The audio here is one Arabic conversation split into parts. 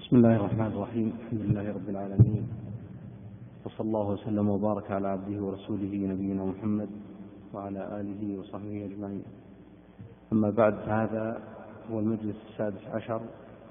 بسم الله الرحمن الرحيم. الحمد لله رب العالمين، وصلى الله وسلم وبارك على عبده ورسوله نبينا محمد وعلى آله وصحبه أجمعين. أما بعد، هذا هو المجلس 16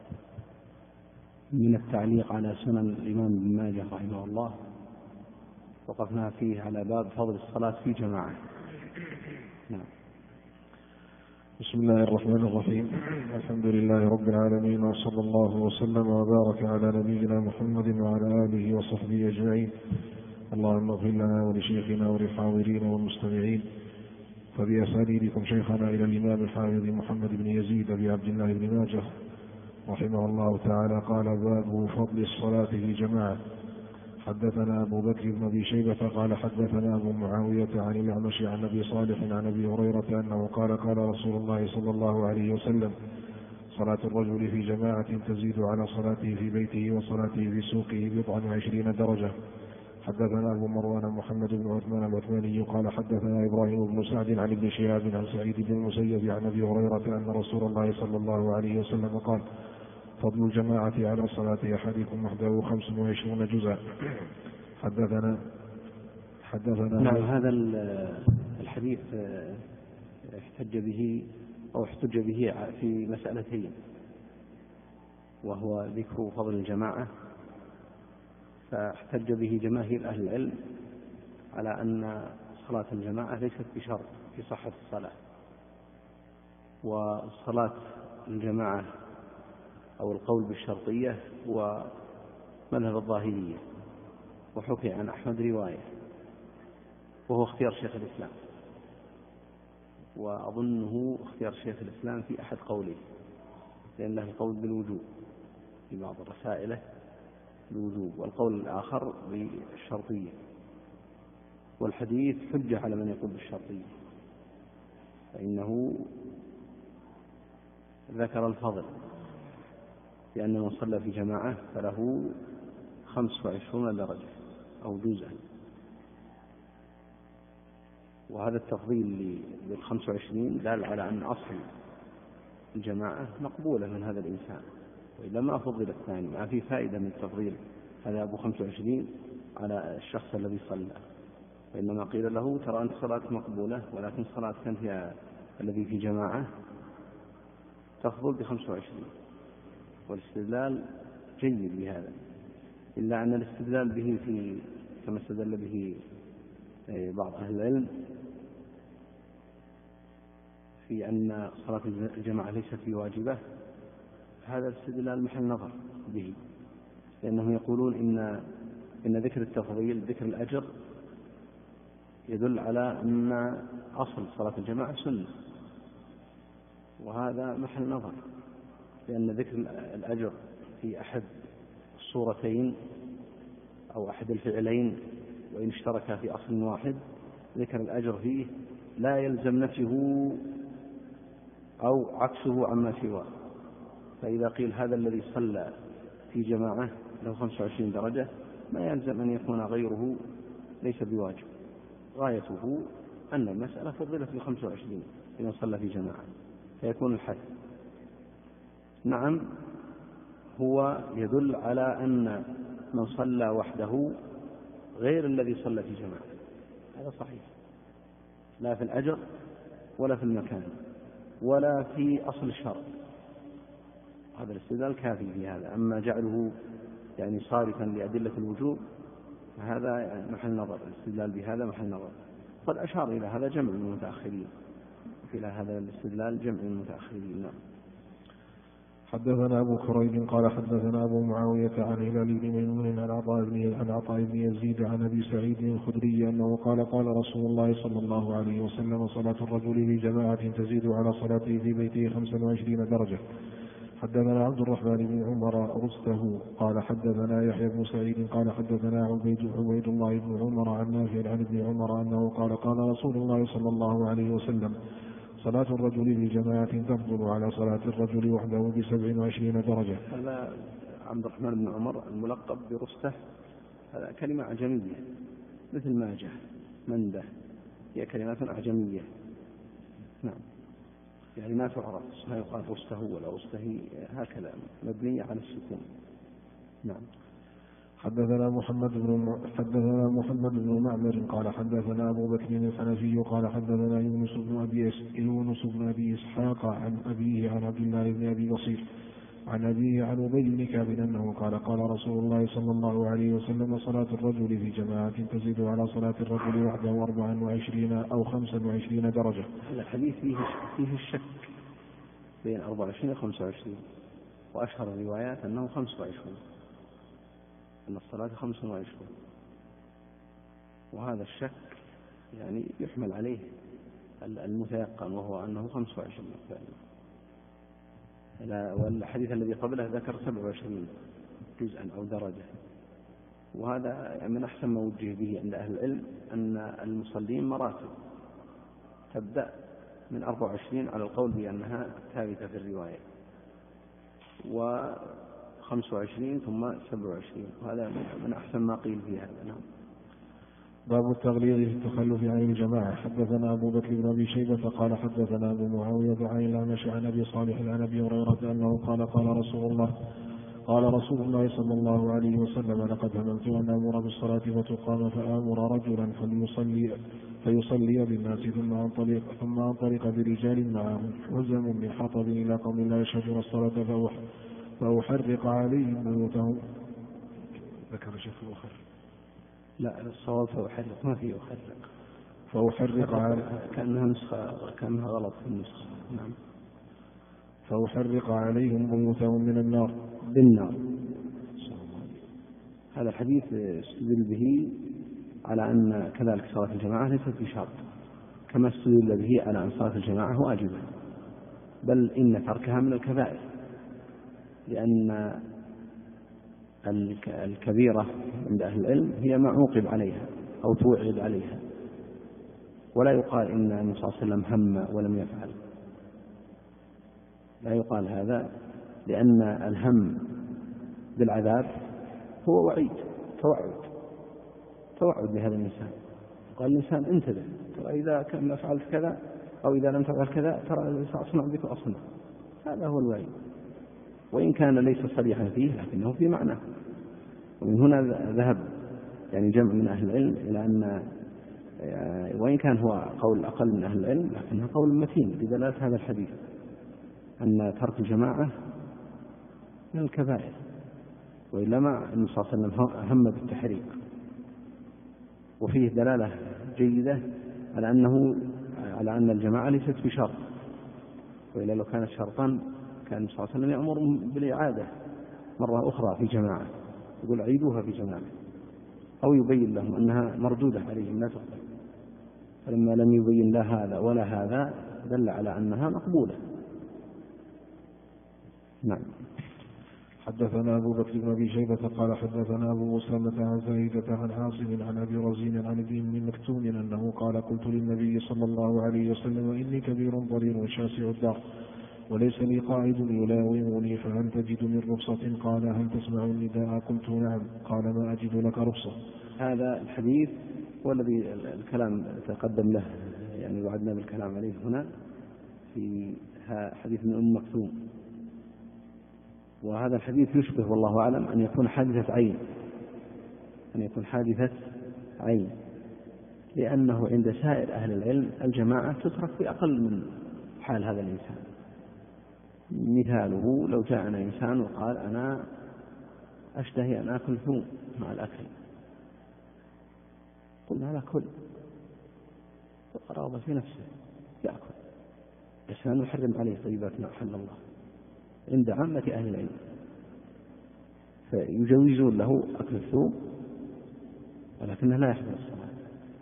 من التعليق على سنن الإمام ابن ماجه رحمه الله. وقفنا فيه على باب فضل الصلاة في جماعة. نعم. بسم الله الرحمن الرحيم. الحمد لله رب العالمين، وصلى الله وسلم وبارك على نبينا محمد وعلى آله وصحبه أجمعين. اللهم اغفر لنا ولشيخنا وللحاضرين والمستمعين. فبأسانيدكم شيخنا إلى الإمام الحافظ محمد بن يزيد أبي عبد الله بن ماجه رحمه الله تعالى قال: باب فضل الصلاة في جماعة. حدثنا أبو بكر بن أبي شيبة قال حدثنا أبو معاوية عن الأعمش عن أبي صالح عن أبي هريرة أنه قال: قال رسول الله صلى الله عليه وسلم: صلاة الرجل في جماعة تزيد على صلاته في بيته وصلاته في سوقه 20 درجة. حدثنا أبو مروان محمد بن عثمان العثماني قال حدثنا إبراهيم بن سعد عن ابن شهاب عن سعيد بن المسيب عن أبي هريرة أن رسول الله صلى الله عليه وسلم قال: فضل الجماعة على صلاة أحدكم وحده 25 جزءا. حدثنا نعم. هذا الحديث احتج به في مسألتين، وهو ذكر فضل الجماعة. فاحتج به جماهير أهل العلم على أن صلاة الجماعة ليست بشرط في صحة الصلاة، وصلاة الجماعة أو القول بالشرطية هو مذهب الظاهرية، وحكي عن أحمد رواية، وهو اختيار شيخ الإسلام، وأظنه اختيار شيخ الإسلام في أحد قوله، لأن له القول بالوجوب في بعض رسائله بالوجوب، والقول الآخر بالشرطية. والحديث حجة على من يقول بالشرطية، فإنه ذكر الفضل، لأن من صلى في جماعة فله 25 درجة أو جزءا. وهذا التفضيل بال25 دال على أن أصل الجماعة مقبولة من هذا الإنسان، وإذا ما فضل الثاني ما في فائدة من التفضيل هذا أبو 25 على الشخص الذي صلى، وإنما قيل له: ترى أنت صلاة مقبولة، ولكن صلاة كانت فيها الذي في جماعة تفضل ب25. والاستدلال جيد بهذا، إلا أن الاستدلال به كما استدل به بعض أهل العلم في أن صلاة الجماعة ليست بواجبة، هذا الاستدلال محل نظر به، لأنهم يقولون إن ذكر التفضيل ذكر الأجر يدل على أن أصل صلاة الجماعة سنة، وهذا محل نظر، لأن ذكر الأجر في أحد الصورتين أو أحد الفعلين وإن اشتركا في أصل واحد، ذكر الأجر فيه لا يلزم نفيه أو عكسه عما سواه. فإذا قيل هذا الذي صلى في جماعة له 25 درجة، ما يلزم أن يكون غيره ليس بواجب، غايته أن المسألة فضلت ب25 إذا صلى في جماعة، فيكون الحد. نعم، هو يدل على أن من صلى وحده غير الذي صلى في جماعة، هذا صحيح، لا في الأجر ولا في المكان ولا في أصل الشرع. هذا الاستدلال كافي في هذا. أما جعله يعني صارفا لأدلة الوجوب فهذا محل نظر، الاستدلال بهذا محل نظر. قد أشار إلى هذا جمع من المتأخرين، إلى هذا الاستدلال جمع من المتأخرين. نعم. حدثنا أبو كريب قال حدثنا أبو معاوية عن هلال بن ميمون عن عطاء بن يزيد عن أبي سعيد الخدري أنه قال: قال رسول الله صلى الله عليه وسلم: صلاة الرجل في جماعة تزيد على صلاته في بيته 25 درجة. حدثنا عبد الرحمن بن عمر رسته قال حدثنا يحيى بن سعيد قال حدثنا عبيد الله بن عمر عن نافع عن ابن عمر أنه قال: قال رسول الله صلى الله عليه وسلم: صلاة الرجل في جماعة تفضل على صلاة الرجل وحده 27 درجة. هذا عبد الرحمن بن عمر الملقب برسته، هذا كلمة أعجمية مثل ماجه، منده، هي كلمات أعجمية. نعم، يعني ما تعرف، ما يقال رسته ولا رسته، هكذا مبنية على السكون. نعم. حدثنا محمد بن معمر قال حدثنا أبو بكر الحنفي قال حدثنا يونس بن أبي إسحاق عن أبيه عن عبد الله بن أبي بصير عن أبيه عن أبي بن كعب أنه قال رسول الله صلى الله عليه وسلم صلاة الرجل في جماعة تزيد على صلاة الرجل وحده 24 أو 25 درجة. الحديث فيه الشك بين 24 و 25، وأشهر الروايات أنه 25، أن الصلاة 25، وهذا الشك يعني يحمل عليه المتيقن وهو أنه 25 فعلا. والحديث الذي قبله ذكر 27 جزءا أو درجة، وهذا من أحسن ما وجه به عند أهل العلم أن المصلين مراتب تبدأ من 24 على القول بأنها ثابتة في الرواية، و25 ثم 27، وهذا من أحسن ما قيل في هذا. نعم. باب التغليظ في التخلف عن الجماعة. حدثنا أبو بكر بن أبي شيبة قال حدثنا أبو معاوية عن الأعمش عن أبي صالح عن أبي هريرة أنه قال رسول الله صلى الله عليه وسلم لقد هممت أن أمر بالصلاة فتقام فآمر رجلا فيصلي بالناس ثم أنطلق برجال معهم حزم من حطب إلى قوم لا يشهدون الصلاة فأحرق عليهم بيوتهم. ذكر شيخ الأخر. لا، الصواب فأحرق، ما فيه أحرق. فأحرق كأنها غلط في النسخة. نعم. فأحرق عليهم بيوتهم من النار بالنار. هذا الحديث استدل به على أن كذلك صلاة الجماعة ليست بشرط، كما استدل به على أن صلاة الجماعة واجبة، بل إن تركها من الكبائر، لأن الكبيرة عند أهل العلم هي ما عوقب عليها أو توعد عليها، ولا يقال إن النبي صلى الله عليه وسلم هم ولم يفعل، لا يقال هذا، لأن الهم بالعذاب هو وعيد، توعد لهذا الإنسان. قال الإنسان انتبه، ترى إذا كان فعلت كذا أو إذا لم تفعل كذا ترى سأصنع بك أصنع. هذا هو الوعيد، وإن كان ليس صريحا فيه لكنه في معنى. ومن هنا ذهب يعني جمع من أهل العلم إلى أن وإن كان هو قول أقل من أهل العلم لكنه قول متين بدلالة هذا الحديث أن ترك الجماعة من الكبائر، وإلا ما النبي صلى الله عليه وسلم هم بالتحريق. وفيه دلالة جيدة على أن الجماعة ليست بشرط، وإلا لو كانت شرطا كان النبي صلى الله عليه وسلم يأمر بالإعادة مرة أخرى في جماعة، يقول عيدوها في جماعة، أو يبين لهم أنها مردودة عليهم لا تقبل. فلما لم يبين لا هذا ولا هذا دل على أنها مقبولة. نعم. حدثنا أبو بكر بن أبي شيبة قال حدثنا أبو أسامة عن زايدة عن عاصم عن أبي رزين عن ابن مكتوم أنه قال قلت للنبي صلى الله عليه وسلم إني كبير ضرير شاسع الدار وليس لي قائد يلاومني فهل تجد من رخصة؟ قال هل تسمع النداء؟ قلت نعم. قال ما أجد لك رخصة. هذا الحديث والذي الكلام تقدم له، يعني وعدنا بالكلام عليه هنا في حديث من أم مكتوم. وهذا الحديث يشبه والله أعلم أن يكون حادثة عين، لأنه عند سائر أهل العلم الجماعة تترك بأقل من حال هذا الإنسان. مثاله لو جاءنا إنسان وقال أنا أشتهي أن أكل ثوم مع الأكل، قلنا لا كل، فقرابة في نفسه يأكل، بس لا نحرم عليه طيبات ما أحل الله عند عامة أهل العلم، فيجوزون له أكل الثوم ولكنه لا يحضر الصلاة.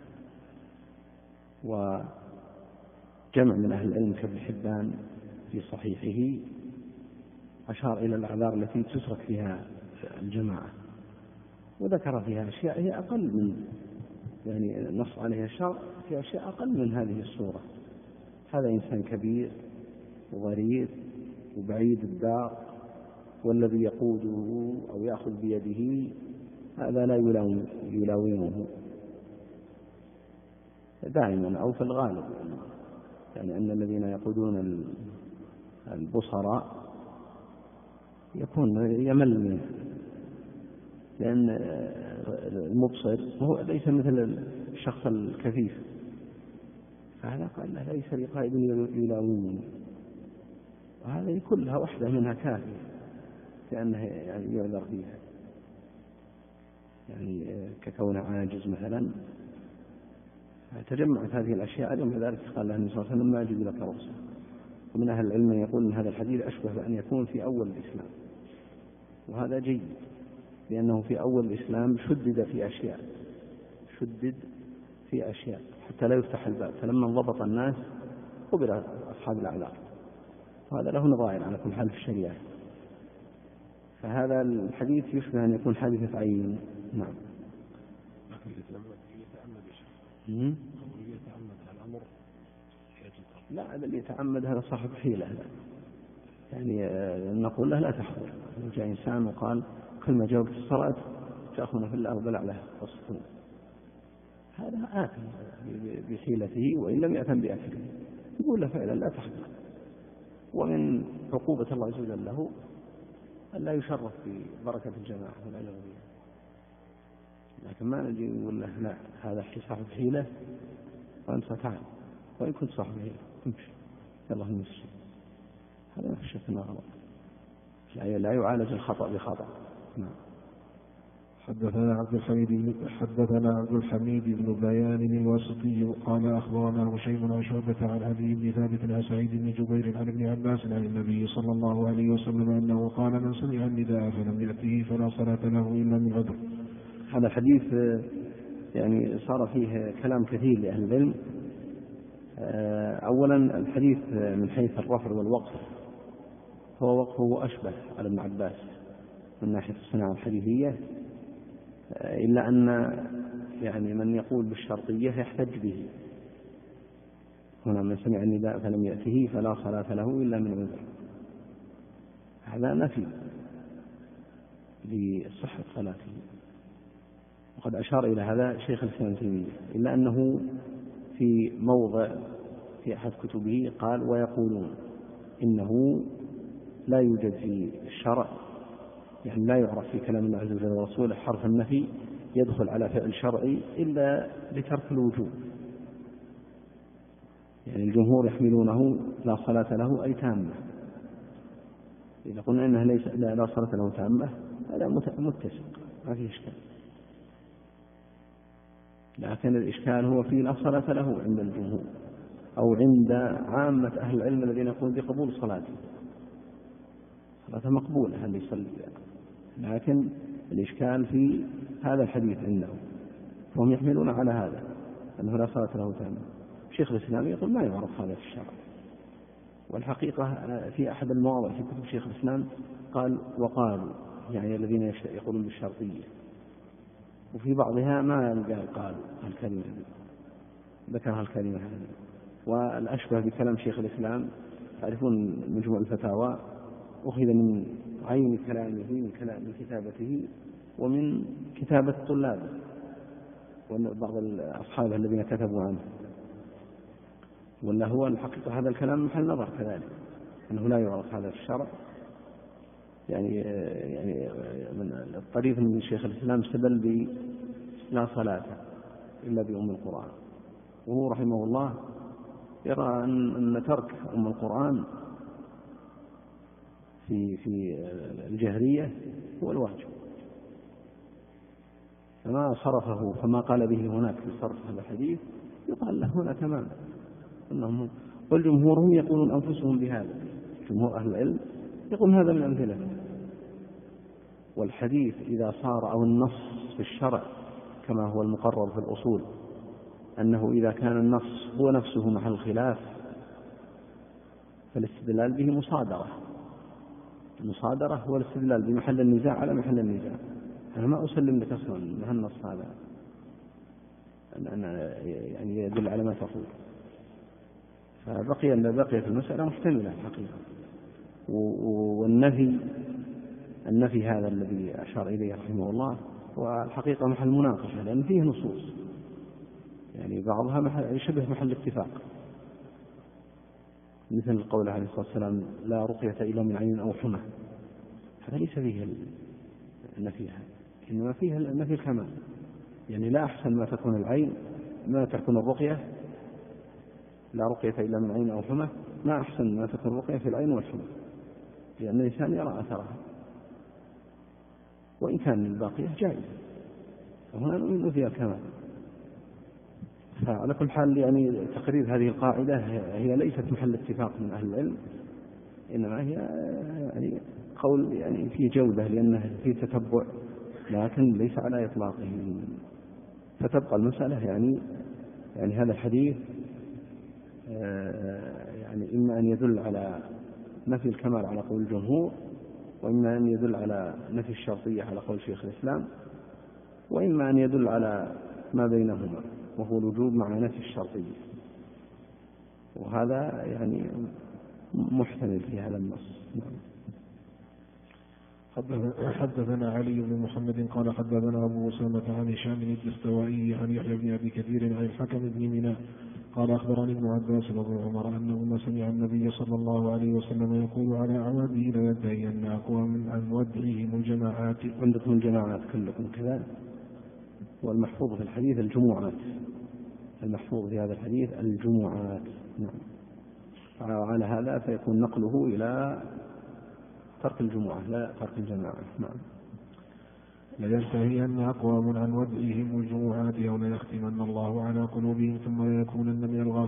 وجمع من أهل العلم كابن حبان في صحيحه أشار إلى الأعذار التي تترك فيها الجماعة، وذكر فيها أشياء هي أقل من يعني نص عليها الشرع، في أشياء أقل من هذه الصورة. هذا إنسان كبير وغريب وبعيد الدار، والذي يقوده أو يأخذ بيده هذا لا يلاومه دائما أو في الغالب، يعني أن الذين يقودون البصراء يكون يمل منه لأن المبصر هو ليس مثل الشخص الكفيف، فهذا قال له ليس لقائد يلاومني، وهذه كلها واحدة منها كافية لأنه يعني يعذر فيها، يعني ككون عاجز مثلا. تجمعت هذه الأشياء، لما ذلك قال له النبي صلى الله عليه وسلم ما أجد لك رخصة. ومن أهل العلم يقول أن هذا الحديث أشبه بأن يكون في أول الإسلام، وهذا جيد لأنه في أول الإسلام شدد في أشياء حتى لا يفتح الباب، فلما انضبط الناس قبل أصحاب الأعذار، وهذا له نظائر على كل حال في الشريعة. فهذا الحديث يشبه أن يكون حادثة عين. نعم. لا، الذي يتعمد هذا صاحب حيلة، يعني نقول له لا تحضر. جاء إنسان وقال كل ما جاوبت الصلاة تأخذنا في الله وبلع له والصفون، هذا آثم بحيلته وإن لم يأثم بأكله، يقول له فعلا لا تحضر. ومن عقوبة الله عز وجل له ألا يشرف ببركة الجماعة والأجر بها، لكن ما نجي نقول له لا هذا صاحب حيلة وأنت تعال، وإن كنت صاحب حيلة امشي يلا نمشي، هذا ما في شك أنه غلط، لا يعالج الخطأ بخطأ. نعم. حدثنا عبد الحميد بن بيان الواسطي قال أخبرنا هشيم عن شعبة عن أبي بن ثابت عن سعيد بن جبير عن ابن عباس عن النبي صلى الله عليه وسلم أنه قال من سمع النداء فلم يأته فلا صلاة له إلا من غدر. هذا الحديث يعني صار فيه كلام كثير لأهل العلم. أولا الحديث من حيث الرفع والوقف هو وقفه أشبه على ابن عباس من ناحية الصناعة الحديثية، إلا أن يعني من يقول بالشرطية يحتج به. هنا من سمع النداء فلم يأته فلا صلاة له إلا من عذر، هذا نفي لصحة صلاته، وقد أشار إلى هذا شيخ الإسلام ابن تيمية، إلا أنه في موضع في أحد كتبه قال ويقولون إنه لا يوجد في الشرع، يعني لا يعرف في كلام الله عز وجل ورسوله حرف النفي يدخل على فعل شرعي إلا لترك الوجوب. يعني الجمهور يحملونه لا صلاة له أي تامة، إذا قلنا إنه ليس لا صلاة له تامة هذا متسق ما فيه إشكال، لكن الإشكال هو في لا صلاة له عند الجمهور أو عند عامة أهل العلم الذين يقولون بقبول صلاته، صلاة مقبولة هل يصلي بها، لكن الإشكال في هذا الحديث عندهم، فهم يحملون على هذا أنه لا صلاة له تامة. شيخ الإسلام يقول ما يعرف هذا في الشرع، والحقيقة في أحد المواضع في كتب شيخ الإسلام قال وقالوا، يعني الذين يقولون بالشرطية، وفي بعضها ما قالوا الكلمة ذكرها الكلمة هذه. والأشبه بكلام شيخ الإسلام تعرفون مجموع الفتاوى أخذ من عين كلامه من كتابته ومن كتابة طلابه وبعض أصحابه الذين كتبوا عنه، ولا هو الحقيقة هذا الكلام محل نظر كذلك أنه لا يعرف هذا في الشرع. يعني من الطريف من شيخ الإسلام استدل لا صلاة إلا بأم القرآن، وهو رحمه الله يرى أن ترك أم القرآن في الجهرية هو الواجب، فما قال به هناك في صرف هذا الحديث يقال له هنا تماما. والجمهور هم يقولون أنفسهم بهذا، جمهور أهل العلم يقول هذا من أمثلة. والحديث إذا صار أو النص في الشرع كما هو المقرر في الأصول أنه إذا كان النص هو نفسه محل الخلاف فالاستدلال به مصادرة. المصادرة هو الاستدلال بمحل النزاع على محل النزاع. أنا ما أسلم لك أصلا أن النص هذا أنا يعني يدل على ما تقول، فبقيت المسألة محتملة الحقيقة. والنفي هذا الذي أشار إليه رحمه الله هو الحقيقة محل مناقشة، لأن فيه نصوص يعني بعضها يشبه محل اتفاق، مثل قوله عليه الصلاة والسلام لا رقية إلا من عين أو حمى، هذا ليس فيه النفي هذا، إنما فيها نفي الكمال، يعني لا أحسن ما تكون العين، ما تكون الرقية، لا رقية إلا من عين أو حمى، ما أحسن ما تكون الرقية في العين والحمى، لأن الإنسان يرى أثرها، وإن كان الباقية جائزة، وهنا نؤمن فيها الكمال. فعلى كل حال يعني تقرير هذه القاعدة هي ليست محل اتفاق من أهل العلم، إنما هي يعني قول يعني فيه جودة لأنه فيه تتبع، لكن ليس على إطلاقه. فتبقى المسألة يعني هذا الحديث يعني إما أن يدل على نفي الكمال على قول الجمهور، وإما أن يدل على نفي الشرطية على قول شيخ الإسلام، وإما أن يدل على ما بينهما وهو الوجوب مع نفي الشرطية، وهذا يعني محتمل في هذا النص. حدثنا علي بن محمد قال حدثنا أبو أسامة عن هشام الدستوائي عن يحيى بن أبي كثير عن الحكم بن ميناء قال أخبرني ابن عباس وابن عمر أنهما سمع النبي صلى الله عليه وسلم يقول على أعواده لا ينتهي أن أقوام عن ودعهم الجماعات. عندكم الجماعات كلكم كذا، والمحفوظ في الحديث الجمعات، المحفوظ في هذا الحديث الجمعات. نعم. وعلى هذا فيكون نقله إلى ترك الجمعة لا ترك الجماعة. نعم. لينتهين أقوام عن ودعهم الجمعات أو ليختمن الله على قلوبهم ثم لا يكونن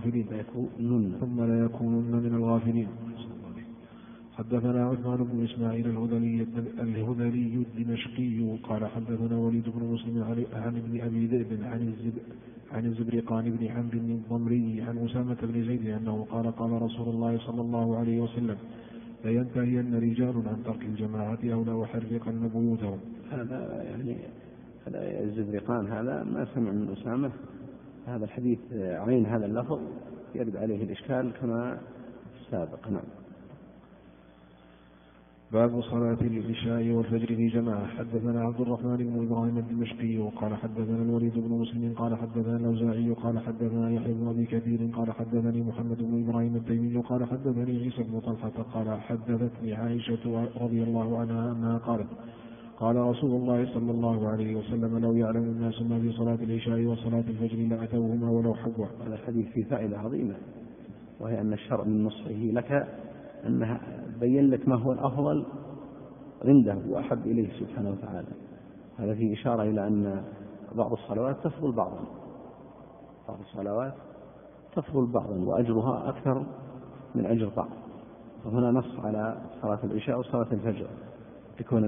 من الغافلين. حدثنا عثمان بن إسماعيل الهذلي الدمشقي قال حدثنا وليد بن مسلم عن ابن أبي ذئب عن الزبرقان بن عمرو الضمري عن أسامة بن زيد أنه قال رسول الله صلى الله عليه وسلم لينتهين رجال عن ترك الجماعة أو لأحرقن بيوتهم. هذا يعني هذا الزبرقان هذا ما سمع من أسامة، هذا الحديث عين هذا اللفظ يرد عليه الإشكال كما السابق. نعم. باب صلاة العشاء والفجر في جماعة. حدثنا عبد الرحمن بن إبراهيم الدمشقي قال حدثنا الوليد بن مسلم قال حدثنا الأوزاعي قال حدثنا يحيى بن أبي كثير قال حدثني محمد بن إبراهيم التيمي قال حدثني عيسى بن طلحة قال حدثتني عائشة رضي الله عنها أنها قالت قال رسول الله صلى الله عليه وسلم لو يعلم الناس ما في صلاة العشاء وصلاة الفجر لأتوهما ولو حبوا. هذا الحديث فيه فائدة عظيمة، وهي أن الشرع من نصحه لك أنها بين لك ما هو الأفضل عنده وأحب إليه سبحانه وتعالى. هذا فيه إشارة إلى أن بعض الصلوات تفضل بعضا، بعض الصلوات تفضل بعضا وأجرها أكثر من أجر بعض. فهنا نص على صلاة العشاء وصلاة الفجر لكون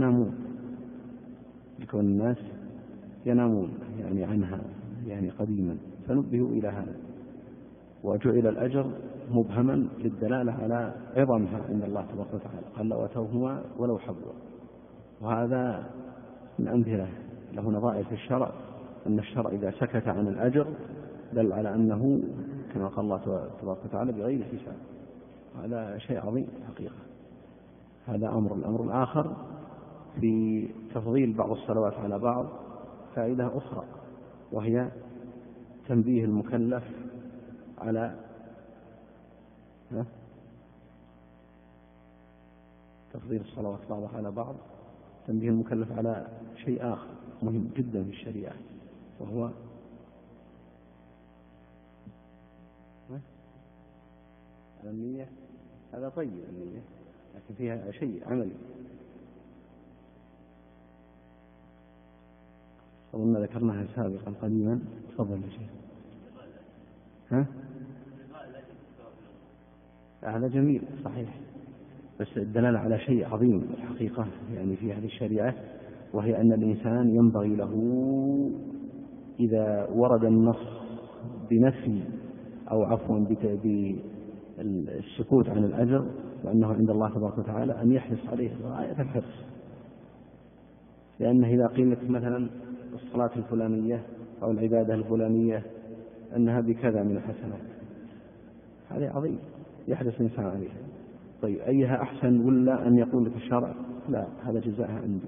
الناس ينامون يعني عنها يعني قديما، فنبهوا إلى هذا، وجعل الأجر مبهما للدلالة على عظمها عند الله تبارك وتعالى، قال لو أتوهما ولو حبوا. وهذا من أمثلة له نظائر في الشرع، أن الشرع إذا سكت عن الأجر دل على أنه كما قال الله تبارك وتعالى بغير حساب. هذا شيء عظيم حقيقة. هذا أمر. الأمر الآخر في تفضيل بعض الصلوات على بعض فائدة أخرى، وهي تنبيه المكلف على تفضيل الصلوات بعضها على بعض، تنبيه المكلف على شيء آخر مهم جدا في الشريعة، وهو النية. هذا طيب النية، لكن فيها شيء عملي. أظن ذكرناها سابقا قديما. تفضل يا شيخ. هذا جميل صحيح، بس الدلالة على شيء عظيم الحقيقة يعني في هذه الشريعة، وهي أن الإنسان ينبغي له إذا ورد النص بنفي أو عفوا بالسكوت عن الأجر وأنه عند الله تبارك وتعالى أن يحرص عليه غاية الحرص، لأنه إذا قيل لك مثلا الصلاة الفلانية أو العبادة الفلانية أنها بكذا من الحسنات، هذا عظيم يحرص الإنسان عليها. طيب أيها أحسن ولا أن يقول لك الشرع لا هذا جزاءها عندي؟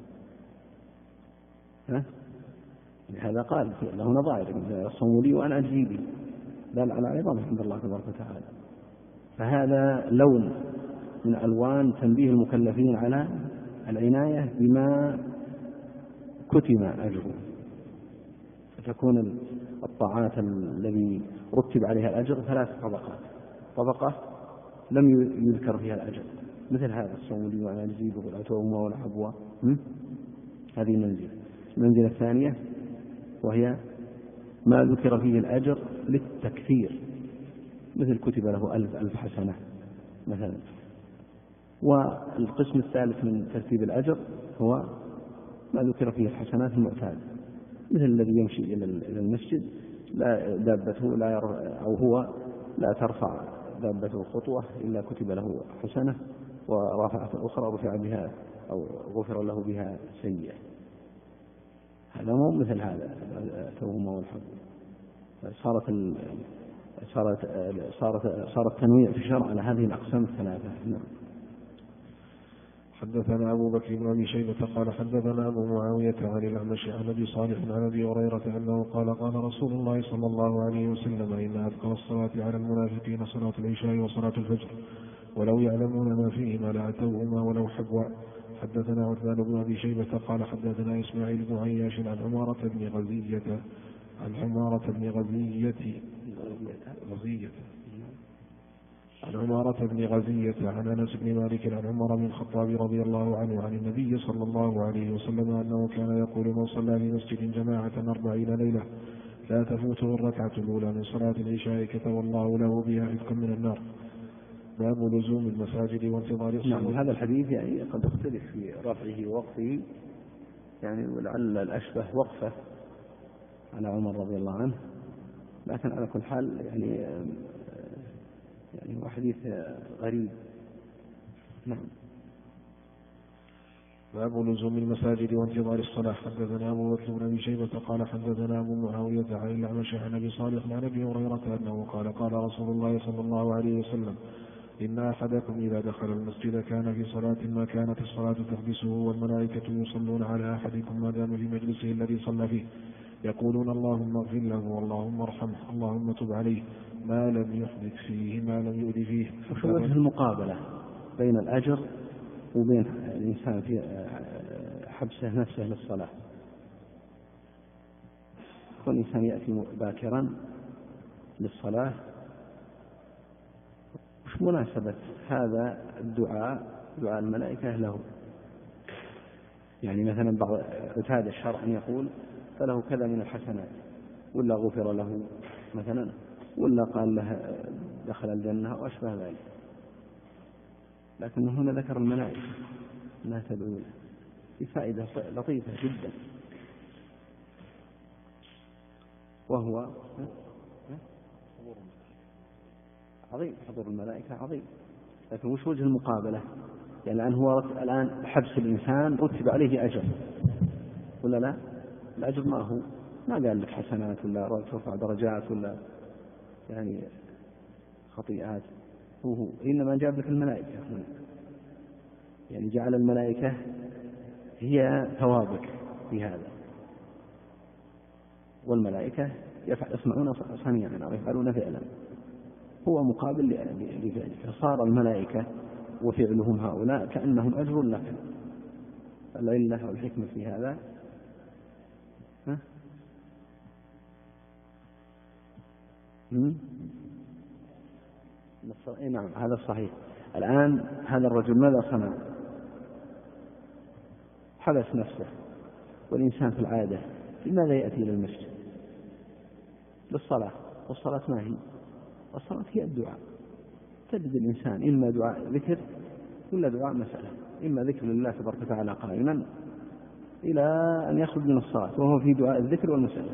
هذا قال له نظائر، صوموا لي وأنا أجزي به، دل على عظمه عند الله تبارك وتعالى. فهذا لون من ألوان تنبيه المكلفين على العناية بما كتم أجره، فتكون الطاعات الذي رتب عليها الأجر 3 طبقات: طبقة لم يذكر فيها الأجر مثل هذا الصوم لي وأنا أجزي به والعتوبة والعبوة، هذه المنزلة الثانية وهي ما ذكر فيه الأجر للتكثير، مثل كتب له 1000 حسنة مثلا. والقسم الثالث من ترتيب الأجر هو ما ذكر فيه الحسنات المعتادة، مثل الذي يمشي إلى المسجد لا دابته أو هو لا ترفع دابته خطوة إلا كتب له حسنة، ورافعة أخرى رفع بها أو غفر له بها سيئة. هذا مو مثل هذا التوهمة والحب. صار التنويع في الشرع على هذه الأقسام الثلاثة. حدثنا أبو بكر بن أبي شيبة قال حدثنا أبو معاوية عن الأعمش عن أبي صالح عن أبي هريرة أنه قال قال رسول الله صلى الله عليه وسلم: إن أثقل الصلاة على المنافقين صلاة العشاء وصلاة الفجر، ولو يعلمون ما فيهما لأتوهما ولو حبوا. حدثنا عثمان بن أبي شيبة قال حدثنا إسماعيل بن عياش عن عمارة بن غزية عن أنس بن مالك عن عمر بن الخطاب رضي الله عنه عن النبي صلى الله عليه وسلم أنه كان يقول: من صلى في مسجد جماعة 40 ليلة لا تفوته الركعة الأولى من صلاة العشاء كتب الله له بها عتقا من النار. باب لزوم المساجد وانتظار الصلاة. نعم، هذا الحديث يعني قد اختلف في رفعه ووقفه، يعني ولعل الأشبه وقفه على عمر رضي الله عنه، لكن على كل حال يعني هو حديث غريب. نعم. باب لزوم المساجد وانتظار الصلاة. حدثنا أبو بكر بن أبي شيبة قال حدثنا أبو معاوية عن الأعمش عن أبي صالح عن أبي هريرة أنه قال قال رسول الله صلى الله عليه وسلم: إن أحدكم إذا دخل المسجد كان في صلاة ما كانت الصلاة تحبسه والملائكة يصلون على أحدكم ما دام في مجلسه الذي صلى فيه، يقولون: اللهم اغفر له واللهم ارحمه اللهم تب عليه ما لم يحدث فيه ما لم يؤذ فيه. وشو وجه المقابلة بين الأجر وبين الإنسان في حبسه نفسه للصلاة؟ كل إنسان يأتي باكرا للصلاة، وش مناسبة هذا الدعاء دعاء الملائكة له؟ يعني مثلا بعض اعتاد الشرع أن يقول: فله كذا من الحسنات، ولا غفر له مثلا، ولا قال له دخل الجنة وأشبه ذلك. لكن هنا ذكر الملائكة أنها تدعو له، في فائدة لطيفة جدا، وهو عظيم، حضور الملائكة عظيم. لكن وش وجه المقابلة؟ يعني الآن حبس الإنسان رتب عليه أجر ولا لا؟ الأجر ما قال لك حسنات ولا ترفع درجات ولا يعني خطيئات، هو إنما جاب لك الملائكة هنا، يعني جعل الملائكة هي ثوابك في هذا، والملائكة يصنعون صنيعا أو يفعلون فعلا، هو مقابل لفعلك، فصار الملائكة وفعلهم هؤلاء كأنهم أجر لك. العلة والحكمة في هذا نعم، هذا صحيح. الآن هذا الرجل ماذا صنع؟ حبس نفسه، والإنسان في العادة لماذا يأتي إلى المسجد؟ للصلاة، والصلاة ما هي؟ الصلاة هي الدعاء. تجد الإنسان إما دعاء ذكر ولا دعاء مسألة، إما ذكر لله تبارك وتعالى قائما إلى أن يخرج من الصلاة وهو في دعاء الذكر والمسألة.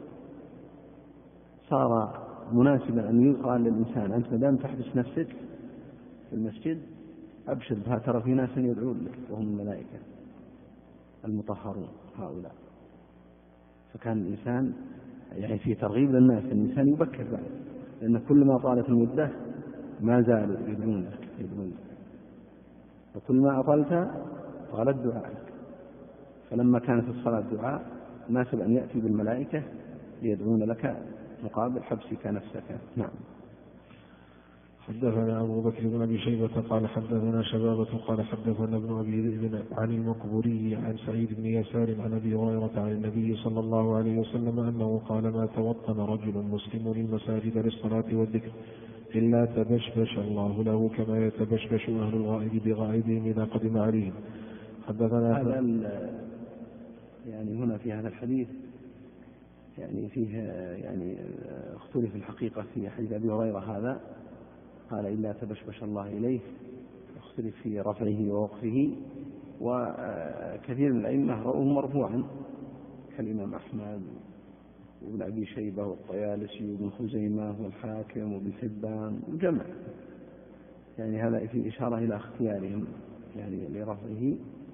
صار مناسبا أن يقال للإنسان: أنت مدام تحبس نفسك في المسجد أبشر بها، ترى في ناس يدعون لك وهم الملائكة المطهرون هؤلاء. فكان الإنسان يعني في ترغيب للناس، الإنسان يبكر بعد، لأن كل ما طالت المدة ما زالوا يدعون لك، وكل ما أطلت طالت دعائك. فلما كانت الصلاة دعاء ناسب أن يأتي بالملائكة ليدعون لك مقابل حبسك نفسك. نعم. حدثنا أبو بكر بن أبي شيبة قال حدثنا شبابة قال حدثنا ابن أبي ذئب عن المقبوري عن سعيد بن يسار عن أبي هريرة عن النبي صلى الله عليه وسلم أنه قال ما توطن رجل مسلم المساجد للصلاة والذكر إلا تبشبش الله له كما يتبشبش أهل الغائب بغائبهم إذا قدم عليهم. حدثنا هذا يعني هنا في هذا الحديث يعني فيه يعني اختلف الحقيقة في حديث أبي هريرة هذا قال إلا تبشبش الله إليه، اختلف في رفعه ووقفه، وكثير من الأئمة رأوه مرفوعا كالإمام أحمد وابن أبي شيبة والطيالسي وابن خزيمة والحاكم وابن حبان وجمع، يعني هذا في إشارة إلى اختيارهم يعني لرفعه،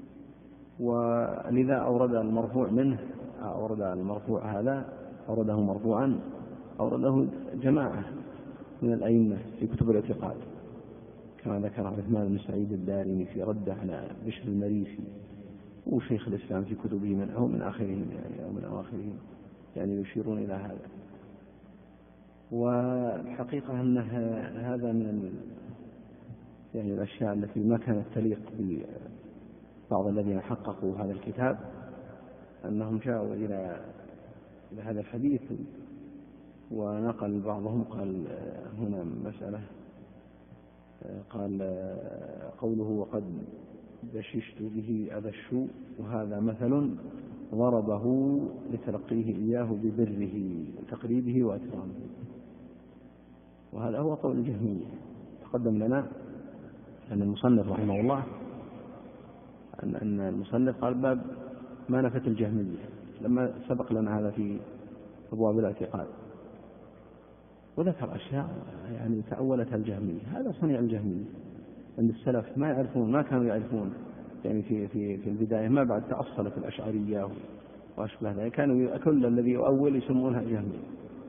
ولذا أورد المرفوع منه، أورد المرفوع هذا أورده مرفوعا، أورده جماعة من الأئمة في كتب الاعتقاد كما ذكر عثمان بن سعيد الدارمي في رده على بشر المريسي، وشيخ الإسلام في كتبه أو من آخرهم يعني أو من أواخرهم يعني يشيرون إلى هذا. والحقيقة أن هذا من يعني الأشياء التي ما كانت تليق ببعض الذين حققوا هذا الكتاب، أنهم جاءوا إلى هذا الحديث ونقل بعضهم قال هنا مسألة، قال قوله وقد بششت به أبش، وهذا مثل ضربه لتلقيه إياه ببره وتقريبه وأكرامه، وهذا هو قول الجهمية. تقدم لنا أن المصنف رحمه الله أن المصنف قال باب ما نفت الجهمية، لما سبق لنا هذا في أبواب الاعتقاد، وذكر أشياء يعني تأولتها الجهمية. هذا صنيع الجهمية عند السلف، ما يعرفون، ما كانوا يعرفون يعني في البداية، ما بعد تأصلت الأشعرية وأشبه ذلك، كانوا كل الذي يؤول يسمونها جهمية.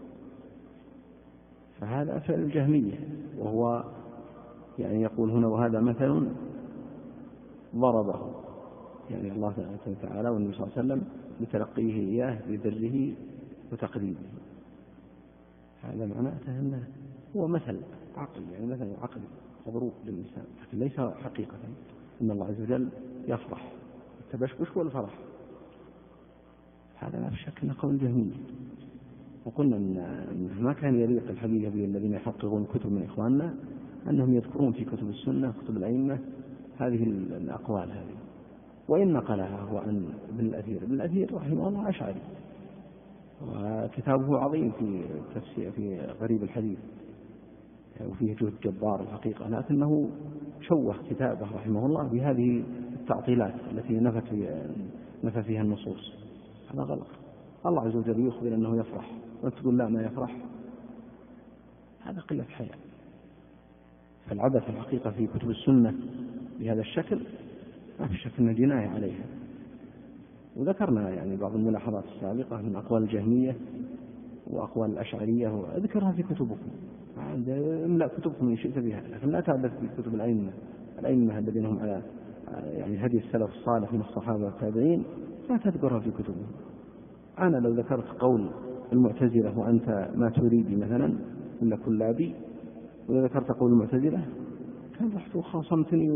فهذا فعل الجهمية، وهو يعني يقول هنا وهذا مثل ضربه يعني الله تعالى والنبي صلى الله عليه وسلم لتلقيه إياه ببره وتقريبه. هذا معناه أنه هو مثل عقلي، يعني مثل عقلي مضروب للإنسان، لكن ليس حقيقة. إن الله عز وجل يفرح، التبشبش والفرح، هذا لا شك أنه قول جهمية. وقلنا أن ما كان يليق الحقيقة بالذين يحققون كتب من إخواننا أنهم يذكرون في كتب السنة كتب الأئمة هذه الأقوال هذه، وإن نقلها هو عن ابن الأثير. ابن الأثير رحمه الله أشعري، وكتابه عظيم في تفسير في غريب الحديث، وفيه جهد جبار الحقيقة، لكنه شوه كتابه رحمه الله بهذه التعطيلات التي نفى فيها النصوص. هذا غلط. الله عز وجل يخبر أنه يفرح وأنت تقول لا ما يفرح، هذا قلة حياء. فالعبث الحقيقة في كتب السنة بهذا الشكل ما في شك أنه جناية عليها. وذكرنا يعني بعض الملاحظات السابقة من أقوال الجهمية وأقوال الأشعرية وأذكرها في كتبكم، املأ كتبكم إن شئت بها، لكن لا تعبث بكتب الأئمة الذين هم على يعني هدي السلف الصالح من الصحابة والتابعين، لا تذكرها في كتبهم. أنا لو ذكرت قول المعتزلة وأنت ما تريدي مثلا إلا كلابي، وإذا ذكرت قول المعتزلة كان رحت وخاصمتني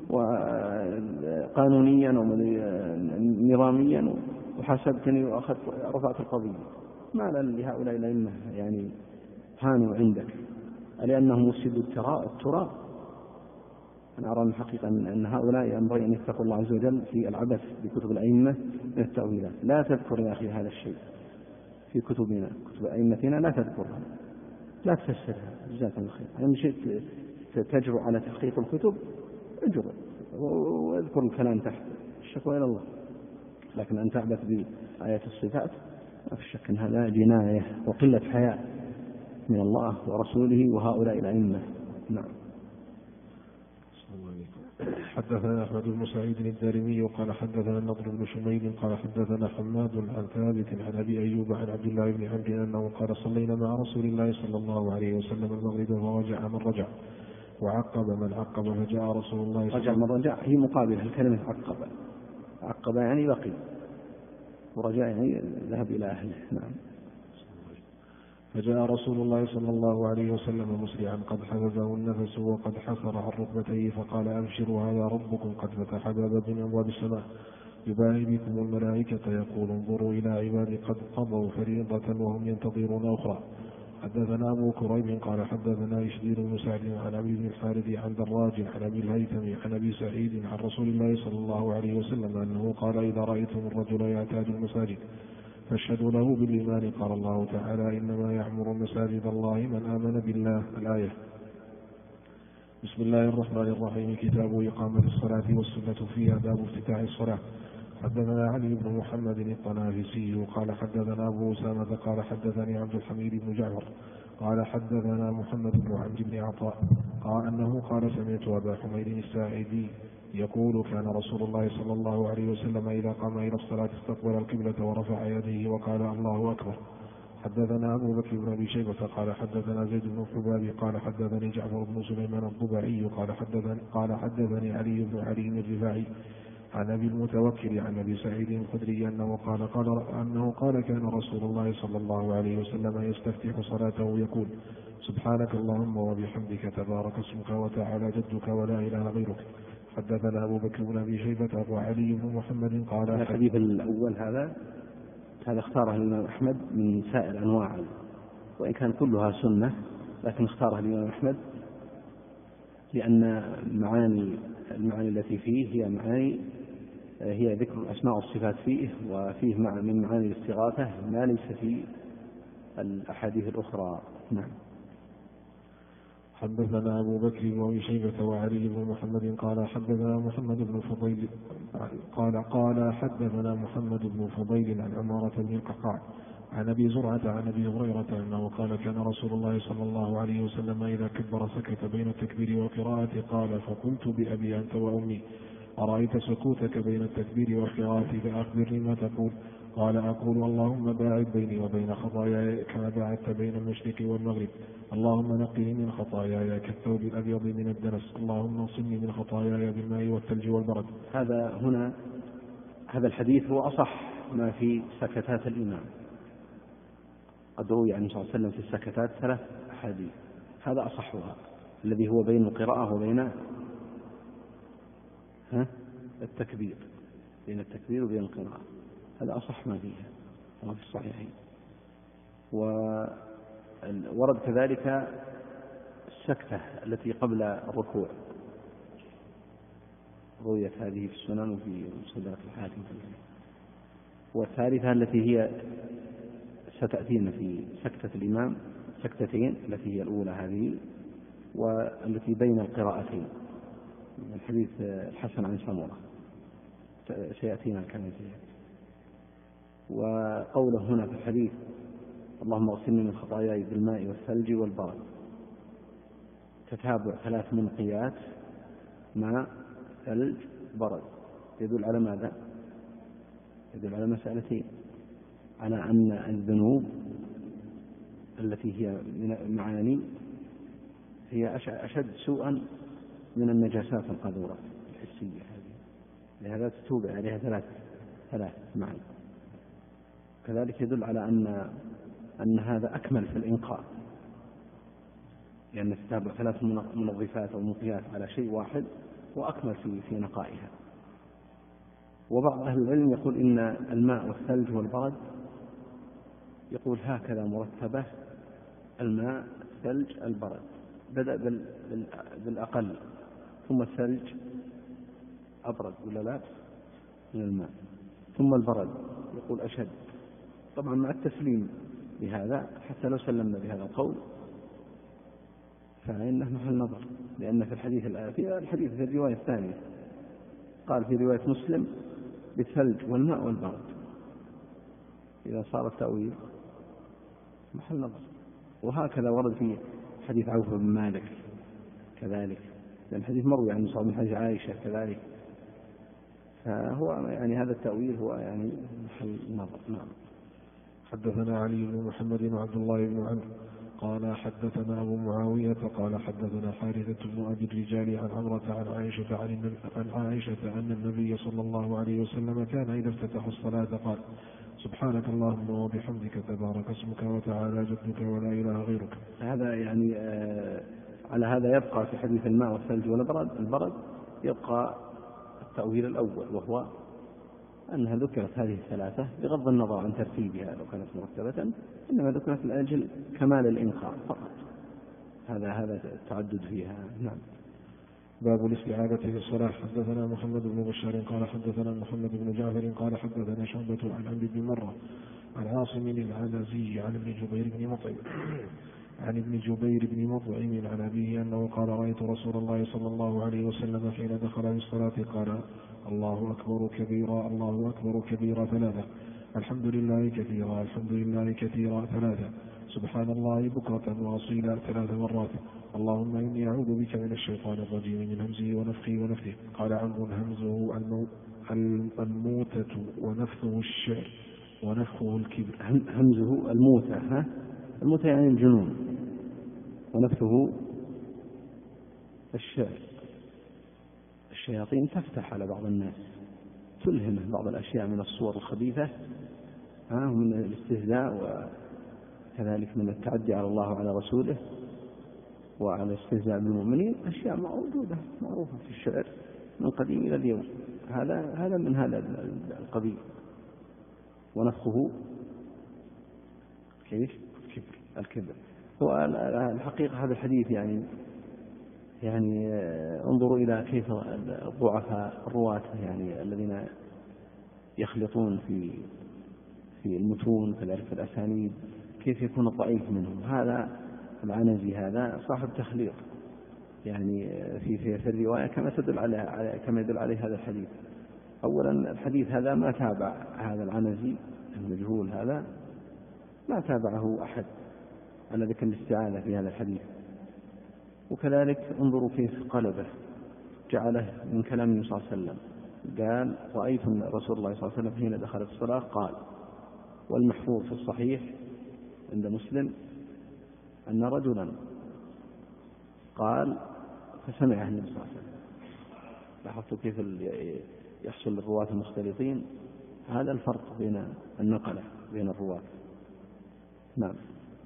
وقانونيا ونظاميا وحاسبتني وأخذت رفعت القضية. ما لهؤلاء الأئمة يعني هانوا عندك لأنهم مفسدوا التراب. أنا أرى من حقيقة أن هؤلاء ينبغي أن يتقوا الله عز وجل في العبث بكتب الأئمة من التأويلات. لا تذكر يا أخي هذا الشيء في كتبنا، كتب أئمتنا لا تذكرها، لا تفسرها، جزاك الله خير. إن شئت تجرؤ على تحقيق الكتب اجرؤ واذكر الكلام تحت، الشكوى إلى الله، لكن أن تعبث بآيات الصفات ما في شك أن هذا جناية وقلة حياء من الله ورسوله وهؤلاء الأئمة. نعم. حدثنا أحمد بن سعيد الدارمي قال حدثنا النضر بن شميل قال حدثنا حماد عن ثابت عن أبي أيوب عن عبد الله بن عمرو أنه قال صلينا مع رسول الله صلى الله عليه وسلم المغرب فرجع من رجع وعقب من عقب فجاء رسول الله رجع من رجع هي مقابلة الكلمة عقب يعني بقي، ورجع يعني ذهب إلى أهله. نعم. فجاء رسول الله صلى الله عليه وسلم مسرعا قد حببه النفس وقد حفر عن ركبتيه فقال أبشروا هذا ربكم قد فتح بابا من أبواب السماء يباهي بكم الملائكة يقول انظروا إلى عبادي قد قضوا فريضة وهم ينتظرون أخرى. حدثنا أبو كريب قال حدثنا يشدير بن سعد عن أبي بن الحارث عن دراج عن أبي الهيثم عن أبي سعيد عن رسول الله صلى الله عليه وسلم أنه قال إذا رأيتم الرجل يعتاد المساجد فاشهدوا له بالإيمان. قال الله تعالى إنما يعمر مساجد الله من آمن بالله. الآية. بسم الله الرحمن الرحيم. كتاب إقامة الصلاة والسنة فيها باب افتتاح الصلاة. حدثنا علي بن محمد الطنافسي قال حدثنا أبو أسامة قال حدثني عبد الحميد بن جعفر قال حدثنا محمد بن عبد بن عطاء قال أنه قال سمعت أبا حميد الساعدي يقول كان رسول الله صلى الله عليه وسلم إذا قام إلى الصلاة استقبل القبلة ورفع يديه وقال الله أكبر. حدثنا أبو بكر بن أبي شيبة قال حدثنا زيد بن حباب قال حدثني جعفر بن سليمان الضبعي قال حدثني علي بن علي الرفاعي عن أبي المتوكل عن أبي سعيد الخدري أنه قال كان رسول الله صلى الله عليه وسلم يستفتح صلاته يقول سبحانك اللهم وبحمدك تبارك اسمك وتعالى جدك ولا إله غيرك. حدثنا أبو بكر بن أبي شيبة وعلي بن محمد قال الحديث الأول هذا اختاره الإمام أحمد من سائر أنواع، وإن كان كلها سنة لكن اختاره الإمام أحمد لأن المعاني التي فيه هي ذكر الأسماء والصفات فيه، وفيه من معاني الاستغاثة ما ليس في الأحاديث الأخرى. نعم. حدثنا أبو بكر بن شيبة وعلي بن محمد قال حدثنا محمد بن فضيل قال حدثنا محمد بن فضيل عن عمارة بن القعقاع عن أبي زرعة عن أبي هريرة أنه قال كان رسول الله صلى الله عليه وسلم إذا كبر سكت بين التكبير والقراءة قال فقلت بأبي أنت وأمي أرأيت سكوتك بين التكبير والقراءة فأخبرني ما تقول؟ قال أقول اللهم باعد بيني وبين خطاياي كما باعدت بين المشرق والمغرب، اللهم نقني من خطاياي كالثوب الأبيض من الدنس، اللهم انصني من خطاياي بالماء والثلج والبرد. هذا الحديث هو أصح ما في سكتات الإمام. قد روي عن صلى الله عليه وسلم في السكتات 3 أحاديث، هذا أصحها الذي هو بين القراءة وبين التكبير، بين التكبير وبين القراءة، هذا أصح ما فيها كما في الصحيحين. وورد كذلك السكتة التي قبل الركوع، رويت هذه في السنن وفي مصدرات الحاكم. والثالثة التي هي ستأتينا في سكتة الإمام، سكتتين، التي هي الأولى هذه والتي بين القراءتين من حديث الحسن عن سمرة سيأتينا الكلام فيها. وقوله هنا في الحديث اللهم اغسلني من خطاياي بالماء والثلج والبرد، تتابع 3 منقيات ماء ثلج برد، يدل على ماذا؟ يدل على مسألتين، على أن الذنوب التي هي من المعاني هي أشد سوءا من النجاسات القذورة الحسية هذه، لهذا تتوبع عليها 3 معاني. كذلك يدل على أن هذا أكمل في الإنقاء، لأن تتابع 3 منظفات أو منقيات على شيء واحد وأكمل في نقائها. وبعض أهل العلم يقول إن الماء والثلج والبرد يقول هكذا مرتبة، الماء الثلج البرد، بدأ بالأقل ثم الثلج أبرد ولا لا من الماء ثم البرد يقول أشد، طبعا مع التسليم بهذا حتى لو سلمنا بهذا القول فإنه محل نظر، لأن في الحديث في الرواية الثانية قال في رواية مسلم بالثلج والماء والبرد، إذا صار التأويل محل نظر. وهكذا ورد في حديث عوف بن مالك كذلك، لأن الحديث مروي عن صحابة من حديث عائشة كذلك، فهو يعني هذا التأويل هو يعني محل نظر. نعم. حدثنا علي بن محمد وعبد الله بن عمرو قال حدثنا أبو معاوية قال حدثنا حارثة بن أبي الرجال عن عمرة عن عائشة أن النبي صلى الله عليه وسلم كان إذا افتتح الصلاة قال سبحانك اللهم وبحمدك تبارك اسمك وتعالى جدك ولا إله غيرك. هذا يعني على هذا يبقى في حديث الماء والثلج والبرد يبقى التأويل الأول، وهو أنها ذكرت هذه الثلاثة بغض النظر عن ترتيبها لو كانت مرتبة، إنما ذكرت لأجل كمال الإنقاذ فقط. هذا التعدد فيها. نعم. باب الاستعاذة في الصلاة. حدثنا محمد بن بشار قال حدثنا محمد بن جعفر قال حدثنا شعبة عن عبد بن مرة عن عاصم العنزي عن ابن جبير بن مطعم عن أبيه أنه قال رأيت رسول الله صلى الله عليه وسلم حين دخل في الصلاة قال الله أكبر كبيرا الله أكبر كبيرا ثلاثة، الحمد لله كثيرا الحمد لله كثيرا ثلاثة، سبحان الله بكرة وأصيلا 3 مرات، اللهم إني أعوذ بك من الشيطان الرجيم من همزه ونفخه ونفثه. قال عمرو همزه الموتة ونفثه الشعر ونفخه الكبر. همزه الموتة، الموتة يعني الجنون، ونفثه الشعر. الشياطين تفتح على بعض الناس، تلهمه بعض الأشياء من الصور الخبيثة ومن الاستهزاء، وكذلك من التعدي على الله وعلى رسوله وعلى الاستهزاء بالمؤمنين. أشياء موجودة معروفة في الشعر من قديم إلى اليوم. هذا من هذا القبيل. ونفخه كيف؟ الكبر. والحقيقة هذا الحديث يعني انظروا إلى كيف الضعفاء الرواة يعني الذين يخلطون في المتون في الأسانيد، كيف يكون الضعيف منهم. هذا العنزي هذا صاحب تخليط يعني في الرواية كما يدل عليه هذا الحديث. أولا الحديث هذا ما تابع هذا العنزي المجهول، هذا ما تابعه أحد على ذكر الاستعاذة في هذا الحديث. وكذلك انظروا كيف قلبه، جعله من كلام النبي صلى الله عليه وسلم. قال رأيت رسول الله صلى الله عليه وسلم حين دخل في الصلاة قال. والمحفوظ في الصحيح عند مسلم أن رجلا قال فسمعه النبي صلى الله عليه وسلم. لاحظتوا كيف يحصل للرواة المختلطين. هذا الفرق بين النقلة بين الرواة. نعم.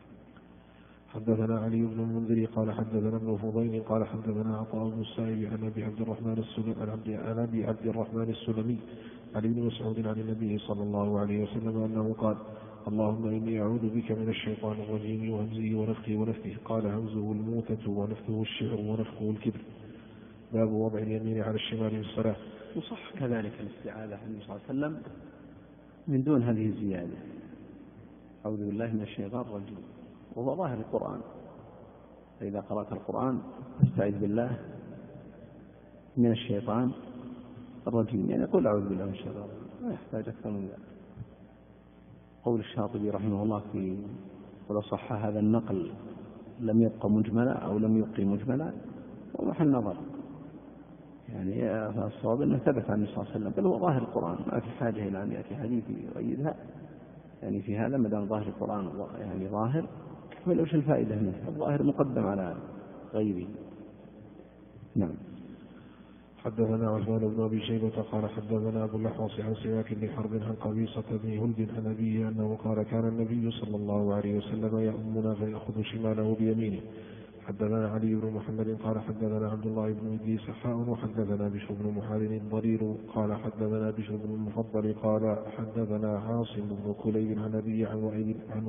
حدثنا علي بن المنذر قال حدثنا ابن فضيل قال حدثنا عطاء بن السائب عن أبي عبد الرحمن السلمي عن ابن مسعود عن النبي صلى الله عليه وسلم أنه قال اللهم إني أعوذ بك من الشيطان الرجيم وهمزه ونفخه ونفثه. قال همزه الموتة ونفثه الشعر ونفخه الكبر. باب وضع اليمين على الشمال في الصلاة. وصح كذلك الاستعاذة عن النبي صلى الله عليه وسلم من دون هذه الزيادة، أعوذ بالله من الشيطان الرجيم، وهو ظاهر القرآن. فإذا قرأت القرآن استعذ بالله من الشيطان الرجيم، يعني قل أعوذ بالله من الشيطان الرجيم، ما يحتاج أكثر من ذلك. قول الشاطبي رحمه الله في ولو صح هذا النقل لم يبقى مجملا أو لم يبقي مجملا ومحل نظر، يعني فالصواب أنه ثبت عن النبي صلى الله عليه وسلم، بل هو ظاهر القرآن، ما في حاجة إلى أن يأتي حديث يؤيدها. يعني في هذا ما دام ظاهر القرآن يعني ظاهر، وش الفائدة منه؟ الظاهر مقدم على غيره. نعم. حدثنا عثمان بن أبي شيبة قال حدثنا أبو الأحوص عن سماك بن حرب عن قبيصة بن هلد عن أبيه أنه قال كان النبي صلى الله عليه وسلم يأمنا فيأخذ شماله بيمينه. حدثنا علي بن محمد قال حدثنا عبد الله بن إدريس وحدثنا بشر بن محارب الضرير قال حدثنا بشر بن المفضل قال حدثنا عاصم بن كليب عن أبيه عن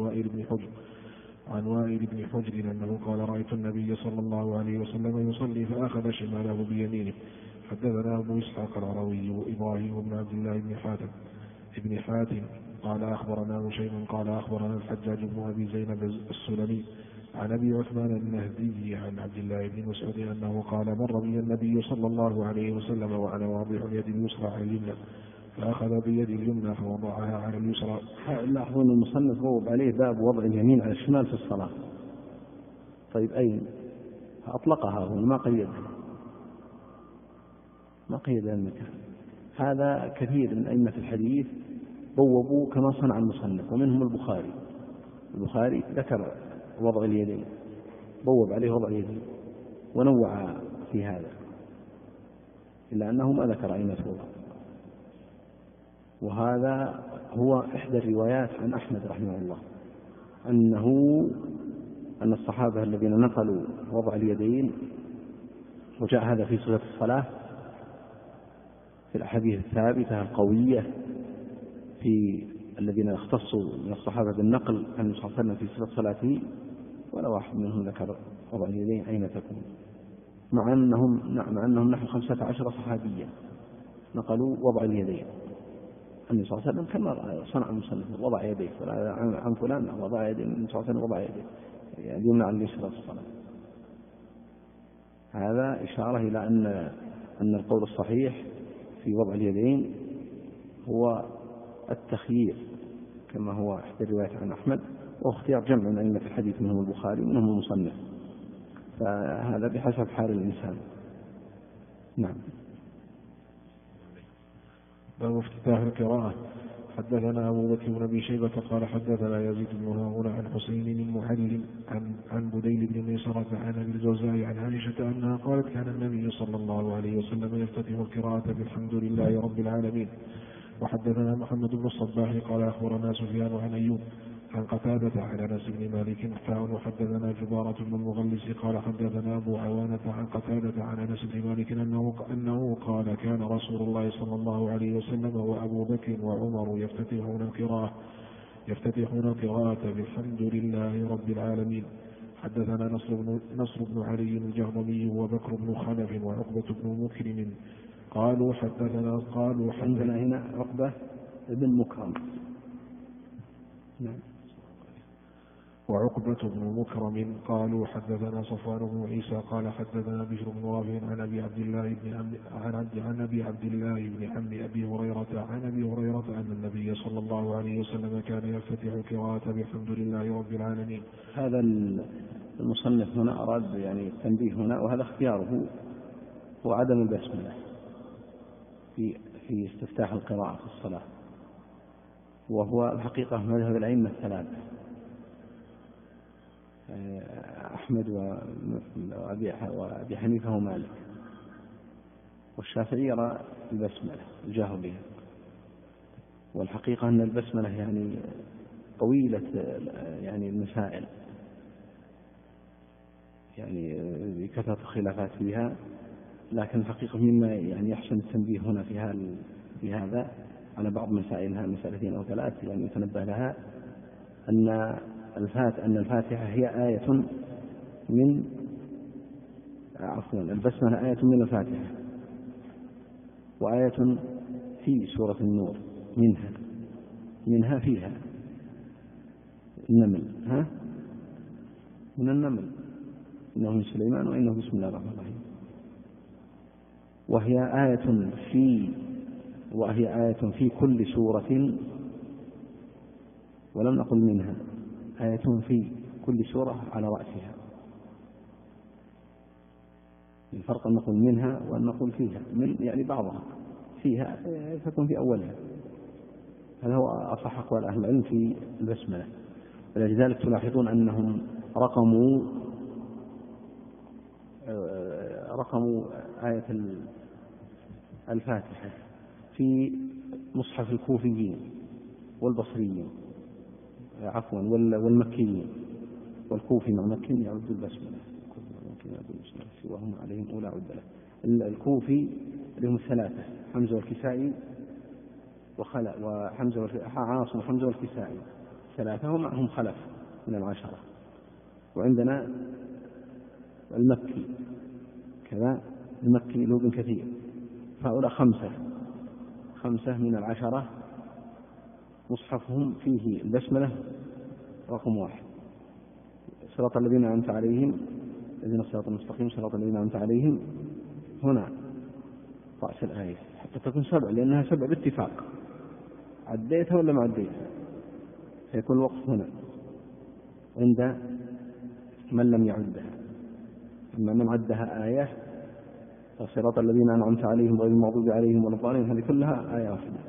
وائل بن حجر أنه قال رأيت النبي صلى الله عليه وسلم يصلي فأخذ شماله بيمينه. حدثنا أبو إسحاق العروي وإبراهيم بن عبد الله بن حاتم قال أخبرنا هشيم قال أخبرنا الحجاج بن أبي زينب السلمي عن أبي عثمان النهدي عن عبد الله بن مسعود أنه قال مر بي النبي صلى الله عليه وسلم وأنا واضع اليد اليسرى على اليمنى فأخذ بيدي اليمنى فوضعها على اليسرى. لاحظون المصنف بوب عليه باب وضع اليمين على الشمال في الصلاة. طيب أين أطلقها هنا؟ ما قيد المكان. هذا كثير من أئمة الحديث بوبوا كما صنع المصنف، ومنهم البخاري ذكر وضع اليدين، بوب عليه وضع اليدين ونوع في هذا، إلا أنه ما ذكر أين وضع. وهذا هو إحدى الروايات عن أحمد رحمه الله أن الصحابة الذين نقلوا وضع اليدين، وجاء هذا في صفة الصلاة في الأحاديث الثابتة القوية في الذين اختصوا من الصحابة بالنقل عن النبي صلى الله عليه وسلم في صفة صلاته، ولا واحد منهم ذكر وضع اليدين أين تكون، مع أنهم نحو 15 صحابيا نقلوا وضع اليدين النبي صلى الله عليه وسلم كما صنع المصنف، وضع يديه عن فلان وضع يديه النبي صلى الله عليه وسلم، وضع يديه يعني يمنع اليسرى في الصلاة. هذا إشارة إلى أن القول الصحيح في وضع اليدين هو التخيير كما هو إحدى الروايات عن أحمد، واختيار جمع من أئمة الحديث منهم البخاري ومنهم المصنف، فهذا بحسب حال الإنسان. نعم. باب افتتاح القراءة. حدثنا أبو بكر بن أبي شيبة قال حدثنا يزيد بن هارون عن حسين المعلم عن بديل بن ميسرة عن أبي الجوزاء عن عائشة أنها قالت كان النبي صلى الله عليه وسلم يفتتح القراءة بالحمد لله رب العالمين. وحدثنا محمد بن الصباح قال أخبرنا سفيان عن أيوب عن قتادة عن أنس بن مالك وحدثنا جبارة بن المغلس قال حدثنا أبو عوانة عن قتادة عن أنس بن مالك أنه قال كان رسول الله صلى الله عليه وسلم وأبو بكر وعمر يفتتحون القراءة بالحمد لله رب العالمين. حدثنا نصر بن علي الجهضمي وبكر بن خلف وعقبة بن مكرم قالوا حدثنا هنا عقبة بن مكرم. نعم. وعقبة بن مكرم قالوا حدثنا صفوان بن عيسى قال حدثنا بشر بن رافع عن أبي عبد الله بن عم أبي هريرة أن النبي صلى الله عليه وسلم كان يفتتح القراءة بحمد لله رب العالمين. هذا المصنف هنا أراد يعني التنبيه هنا، وهذا اختياره هو عدم البسملة في استفتاح القراءة في الصلاة، وهو الحقيقة مذهب الأئمة الثلاثة أحمد وأبي حنيفة ومالك، والشافعي يرى البسملة الجهر بها. والحقيقة أن البسملة يعني طويلة يعني المسائل، يعني بكثرة الخلافات فيها، لكن الحقيقة مما يعني يحسن التنبيه هنا في هذا على بعض مسائلها، مسألتين أو ثلاث يعني يتنبه لها، أن الفاتحة هي آية من البسملة آية من الفاتحة، وآية في سورة النور منها فيها النمل، من النمل إنه من سليمان وإنه بسم الله الرحمن الرحيم، وهي آية في كل سورة، ولم نقل منها، آية في كل سورة على رأسها. الفرق أن نقول منها وأن نقول فيها، من يعني بعضها فيها تكون في أولها. هذا هو أصح أقوال أهل العلم في البسملة. ولذلك تلاحظون أنهم رقموا آية الفاتحة في مصحف الكوفيين والبصريين والمكيين، والكوفي مع مكي يعد البسملة، سواهم عليهم أولى عد له. الكوفي لهم ثلاثة، حمزة والكسائي عاصم وحمزة والكسائي ثلاثة، ومعهم خلف من العشرة. وعندنا المكي كذا، المكي له ابن كثير، فهؤلاء خمسة من العشرة مصحفهم فيه البسملة رقم 1. صراط الذين أنعمت عليهم الذين الصراط المستقيم صراط الذين أنعمت عليهم، هنا رأس الآية حتى تكون 7، لأنها 7 باتفاق، عديتها ولا ما عديتها، فيكون الوقف هنا عند من لم يعدها. أما من عدها آية، فصراط الذين أنعمت عليهم غير المغضوب عليهم ولا الضالين، هذه كلها آية واحدة،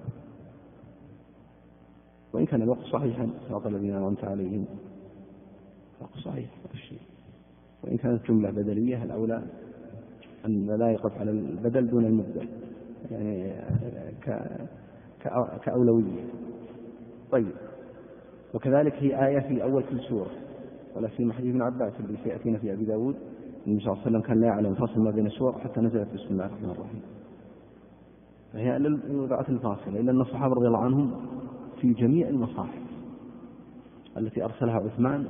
وإن كان الوقت صحيحا صراط الذين أنعمت عليهم وقت صحيح الشيء. وإن كانت جملة بدلية الأولى أن لا يقف على البدل دون المبدل، يعني كأولوية. طيب، وكذلك هي آية في أول كل سورة، ولا في حديث ابن عباس اللي سيأتينا في أبي داود النبي صلى الله عليه وسلم كان لا يعلم الفصل ما بين السور حتى نزلت بسم الله الرحمن الرحيم. فهي للوضعات الفاصلة، إلا أن الصحابة رضي الله عنهم في جميع المصاحف التي أرسلها عثمان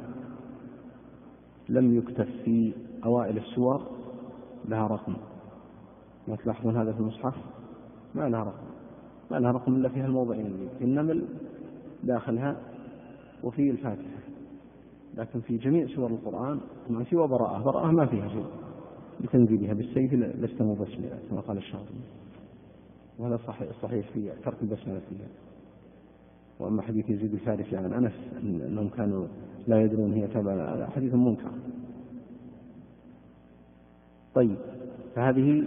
لم يكتب في أوائل السور لها رقم. ما تلاحظون هذا في المصحف؟ ما لها رقم إلا فيها الموضعين، في النمل داخلها وفي الفاتحة. لكن في جميع سور القرآن ما سوى براءة ما فيها شيء بتنزيلها بالسيف لست مبسملا كما قال الشاطبي، وهذا صحيح في ترك البسملة فيها. وأما حديث يزيد الفارسي عن أنس أنهم كانوا لا يدرون هي تابعة، هذا حديث منكر. طيب، فهذه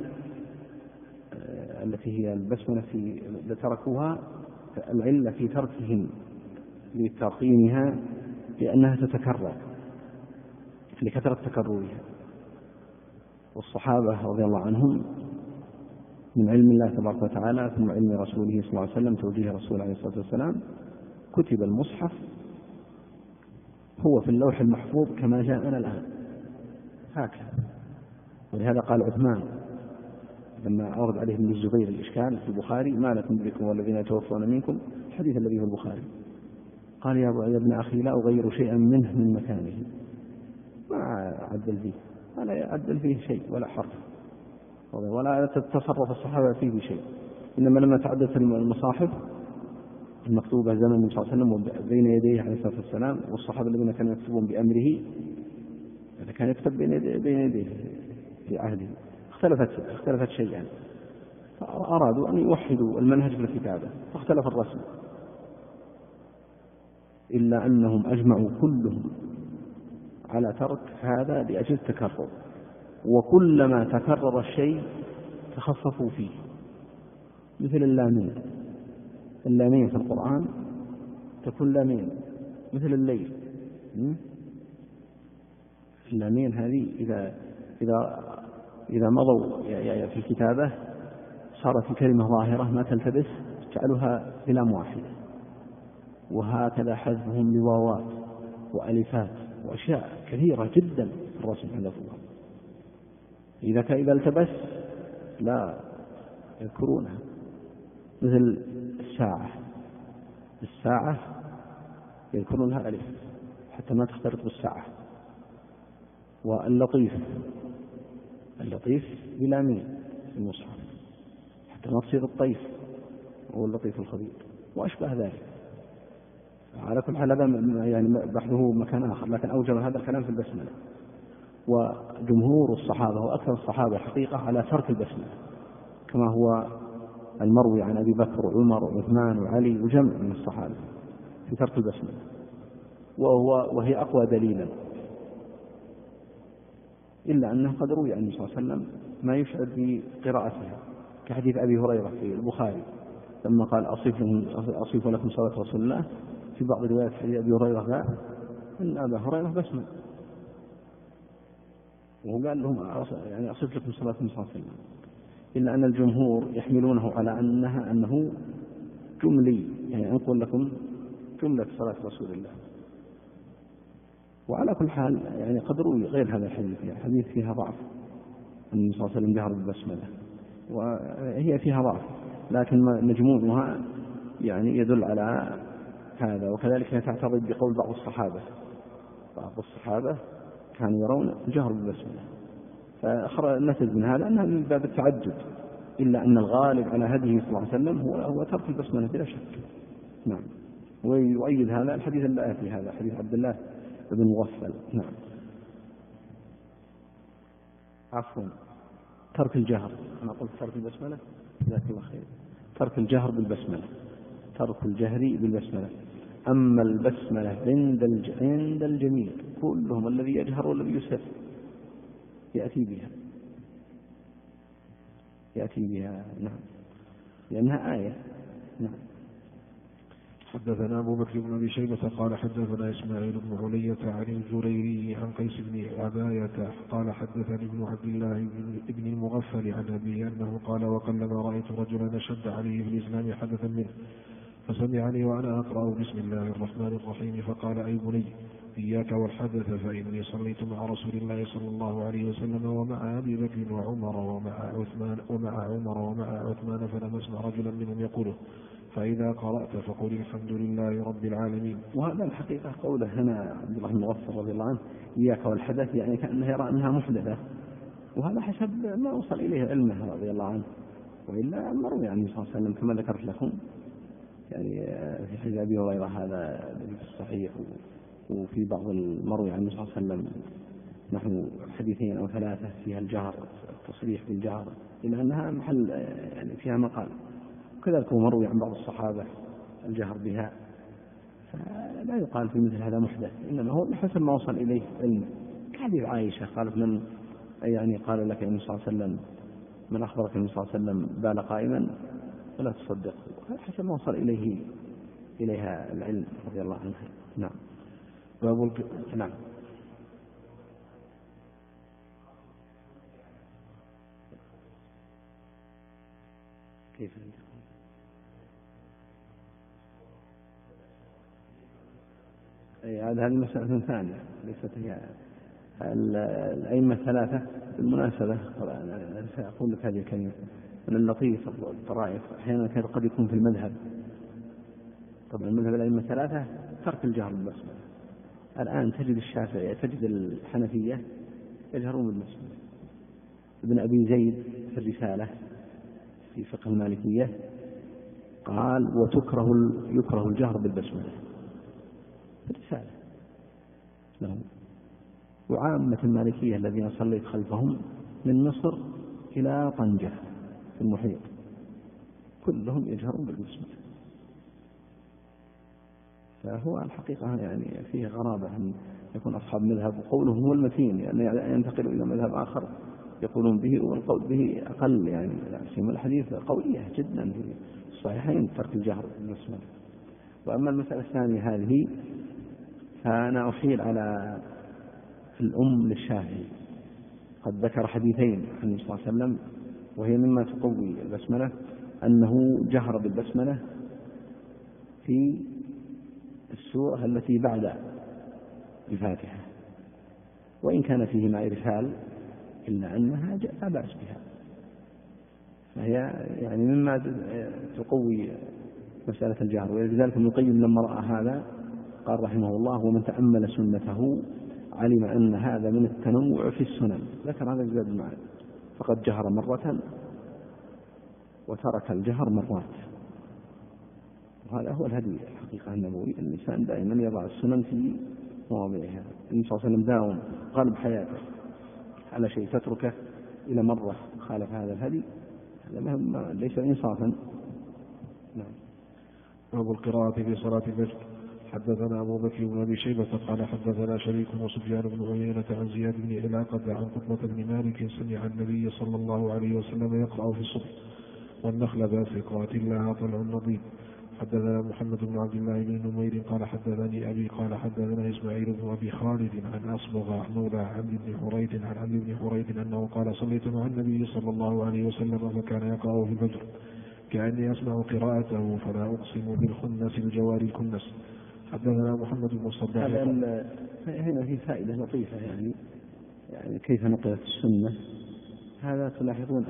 التي هي البسملة تركوها، العلة في تركهم لترقيمها لأنها تتكرر لكثرة تكررها. والصحابة رضي الله عنهم من علم الله تبارك وتعالى ثم علم رسوله صلى الله عليه وسلم توجيه رسوله عليه الصلاة والسلام كتب المصحف هو في اللوح المحفوظ كما جاءنا الآن هكذا. ولهذا قال عثمان لما أورد عليه ابن الزبير الإشكال في البخاري ما لكم بكم والذين يتوفون منكم، الحديث الذي في البخاري، قال يا ابن أخي لا أغير شيئا منه من مكانه، ما عدل فيه ولا يعدل فيه شيء ولا حرف ولا تتصرف الصحابة فيه بشيء. إنما لما تعدت المصاحف المكتوبة زمن النبي صلى الله عليه وسلم بين يديه عليه الصلاة والسلام، والصحابة الذين كانوا يكتبون بأمره هذا كان يكتب بين يديه في عهده اختلفت شيئا، فأرادوا أن يوحدوا المنهج في الكتابة فاختلف الرسم، إلا أنهم أجمعوا كلهم على ترك هذا لأجل التكرر، وكلما تكرر الشيء تخففوا فيه. مثل اللامين في القرآن تكون لامين مثل الليل. اللامين هذه إذا مضوا في الكتابة صارت الكلمة ظاهرة ما تلتبس جعلها بلام واحدة. وهكذا حذفهم لواوات وألفات وأشياء كثيرة جدا في الرسم حذفوها. إذا التبس لا يذكرونها. مثل الساعة يذكرونها ألف حتى ما تختلط بالساعة. واللطيف بلامين في المصحف حتى ما تصير الطيف هو اللطيف الخبير وأشبه ذلك. على كل حال هذا يعني بحثه مكان آخر، لكن أوجب هذا الكلام في البسملة. وجمهور الصحابة وأكثر الصحابة حقيقة على ترك البسملة كما هو المروي عن أبي بكر وعمر وعثمان وعلي وجمع من الصحابة في ترك البسملة، وهي أقوى دليلا، إلا أنه قد روي عن النبي صلى الله عليه وسلم ما يشعر بقراءتها كحديث أبي هريرة في البخاري لما قال أصف لكم صلاة رسول الله. في بعض روايات حديث أبي هريرة قال إن أبا هريرة بسمل، وهو قال لهم يعني أصف لكم صلاة النبي صلى الله عليه وسلم، إلا أن الجمهور يحملونه على أنه جملي، يعني أنقل لكم جملة صلاة رسول الله. وعلى كل حال يعني قد روي غير هذا الحديث فيها ضعف، النبي صلى الله عليه وسلم جهر بالبسملة وهي فيها ضعف، لكن مجموعها يعني يدل على هذا. وكذلك هي تعترض بقول بعض الصحابة كانوا يرون الجهر بالبسملة، فنتج من هذا أنها من باب التعدد، إلا أن الغالب على هديه صلى الله عليه وسلم هو ترك البسملة بلا شك. نعم. ويؤيد هذا الحديث الآتي، هذا حديث عبد الله بن مغفل. نعم. عفوا، ترك الجهر، أنا قلت ترك البسملة، جزاك الله خير. ترك الجهر بالبسملة، ترك الجهر بالبسملة. أما البسملة عند الجميع كلهم الذي يجهر والذي يسر يأتي بها. نعم، لأنها آية. نعم. حدثنا أبو بكر بن أبي شيبة قال حدثنا إسماعيل بن علية عن الجريري عن قيس بن عباية قال حدثني ابن عبد الله بن المغفل عن أبيه أنه قال وقلما رأيت رجلا أشد عليه في الإسلام حدثا منه فسمعني وأنا أقرأ بسم الله الرحمن الرحيم فقال أي بني إياك والحدث فإني صليت مع رسول الله صلى الله عليه وسلم ومع أبي بكر وعمر ومع عثمان فلم أسمع رجلا منهم يقوله فإذا قرأت فقل الحمد لله رب العالمين. وهذا الحقيقة قوله هنا عبد الله بن مغفل رضي الله عنه إياك والحدث يعني كأنه يرى أنها محدثة، وهذا حسب ما وصل إليه علمه رضي الله عنه، وإلا مروي عنه صلى الله عليه وسلم كما ذكرت لكم يعني في حديث أبي هريرة هذا في الصحيح، وفي بعض المروي عنه صلى الله عليه وسلم نحو حديثين أو ثلاثة فيها الجهر التصريح بالجهر إلا أنها محل يعني فيها مقال، وكذلك مروي عن بعض الصحابة الجهر بها، فلا يقال في مثل هذا محدث، إنما هو حسب ما وصل إليه علمه. كحديث عائشة قالت من يعني قال لك النبي صلى الله عليه وسلم من أخبرك النبي صلى الله عليه وسلم بال قائما فلا تصدقه، حسب ما وصل إليها العلم رضي الله عنها. نعم. نعم. كيف هذه مسألة ثانية ليست هي الأئمة الثلاثة. بالمناسبة سأقول لك هذه الكلمة من اللطيف الطرائف أحيانا قد يكون في المذهب، طبعا المذهب الأئمة الثلاثة ترك الجهر بالبسملة. الآن تجد الشافعية تجد الحنفية يجهرون بالبسملة. ابن أبي زيد في الرسالة في فقه المالكية قال يكره الجهر بالبسملة في الرسالة لهم. وعامة المالكية الذين صليت خلفهم من مصر إلى طنجة في المحيط كلهم يجهرون بالبسملة. فهو الحقيقة يعني فيه غرابة أن يكون أصحاب مذهب وقولهم هو المتين، يعني ينتقل إلى مذهب آخر يقولون به والقول به أقل، يعني سيما الحديث قوية جدا في الصحيحين ترك الجهر بالبسملة. وأما المسألة الثانية هذه فأنا أحيل على الأم للشافعي، قد ذكر حديثين عن النبي صلى الله عليه وسلم وهي مما تقوي البسملة أنه جهر بالبسملة في السورة التي بعد الفاتحة، وإن كان فيه مع إرسال إلا أنها لا بأس بها، فهي يعني مما تقوي مسألة الجهر. ولذلك ابن القيم لما رأى هذا قال رحمه الله ومن تأمل سنته علم أن هذا من التنوع في السنن. ذكر هذا الزاد المعاد فقد جهر مرة وترك الجهر مرات، وهذا هو الهدي الحقيقة النبوي. الإنسان دائما يضع السنن في مواضعها. النبي صلى الله عليه وسلم داوم غالب حياته على شيء تتركه إلى مرة خالف هذا الهدي، هذا ليس إنصافا. نعم. باب القراءة في صلاة الفجر. حدثنا أبو بكر بن أبي شيبة قال حدثنا شريك وسفيان بن عيينة عن زياد بن علاقة عن قتبة بن مالك سمع النبي صلى الله عليه وسلم يقرأ في الصبح والنخل باسقات لها طلع نضيد. حدثنا محمد بن عبد الله بن نمير قال حدثني أبي قال حدثنا إسماعيل بن أبي خالد عن أصبغ مولى عبد بن حريث عن عبد بن حريث أنه قال صليت مع النبي صلى الله عليه وسلم فكان يقرأ في الفجر كأني أسمع قراءته فلا أقسم بالخنس الجوار الكنس. حدثنا محمد بن الصباح. هنا في فائدة لطيفة يعني كيف نقلت السنة. هذا تلاحظون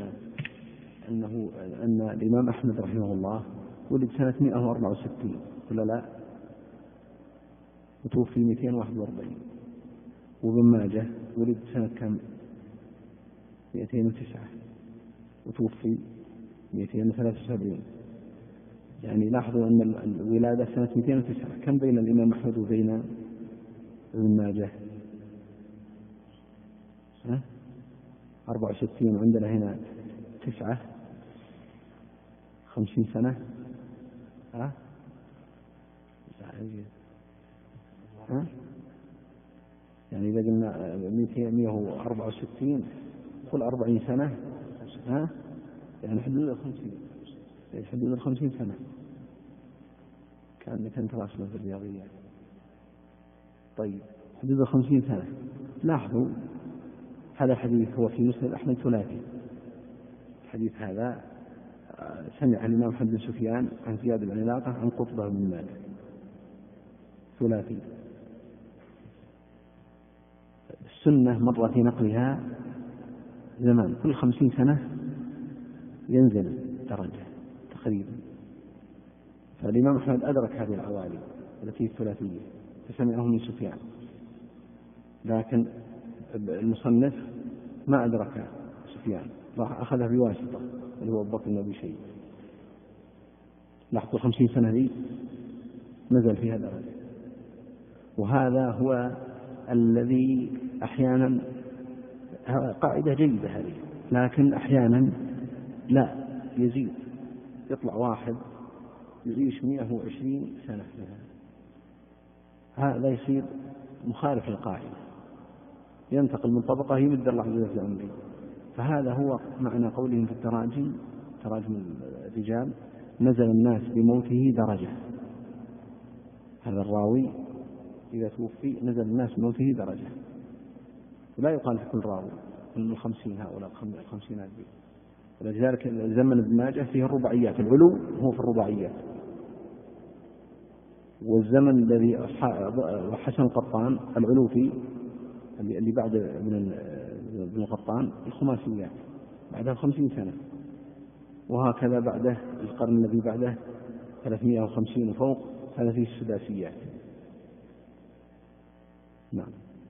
أن الإمام أحمد رحمه الله ولد سنة 164 ولا لا، وتوفي 241. وابن ماجه ولد سنة كم 209 وتوفي 273. يعني لاحظوا أن الولادة سنة 209. كم بين الإمام أحمد وبين ابن ماجه 64. عندنا هنا 9 50 سنة. يعني إذا قلنا 164 قل 40 سنة يعني حدود 50 سنة. كأنك أنت راسمه في الرياضيات. طيب حدود 50 سنة. لاحظوا هذا الحديث هو في مسند أحمد ثلاثي. الحديث هذا سمع الإمام أحمد بن سفيان عن زياد بن علاقة عن قطبة بن مالك، ثلاثي. السنة مرة في نقلها زمان كل 50 سنة ينزل درجة تقريبا. فالإمام أحمد أدرك هذه العوالي التي الثلاثية فسمعه من سفيان، لكن المصنف ما أدرك سفيان، راح أخذها بواسطة اللي هو أبو بكر بن أبي شيبة. لاحظوا 50 سنة دي نزل فيها درجة. وهذا هو الذي أحيانا قاعدة جيدة هذه، لكن أحيانا لا يزيد، يطلع واحد يعيش 120 سنة هذا يصير مخالف للقاعدة، ينتقل من طبقة يمد الله عز وجل عمره. فهذا هو معنى قولهم في التراجم، تراجم الرجال: نزل الناس بموته درجة. هذا الراوي إذا توفي نزل الناس بموته درجة، ولا يقال في كل راوي من 50 هؤلاء 50 دي. ولذلك زمن ابن ماجه فيه الرباعيات، العلو هو في الرباعيات. والزمن الذي حسن القطان العلو في اللي بعد ابن القطان الخماسيات، بعدها 50 سنة. وهكذا بعده القرن الذي بعده 350 وفوق، هذا فيه السداسيات. نعم.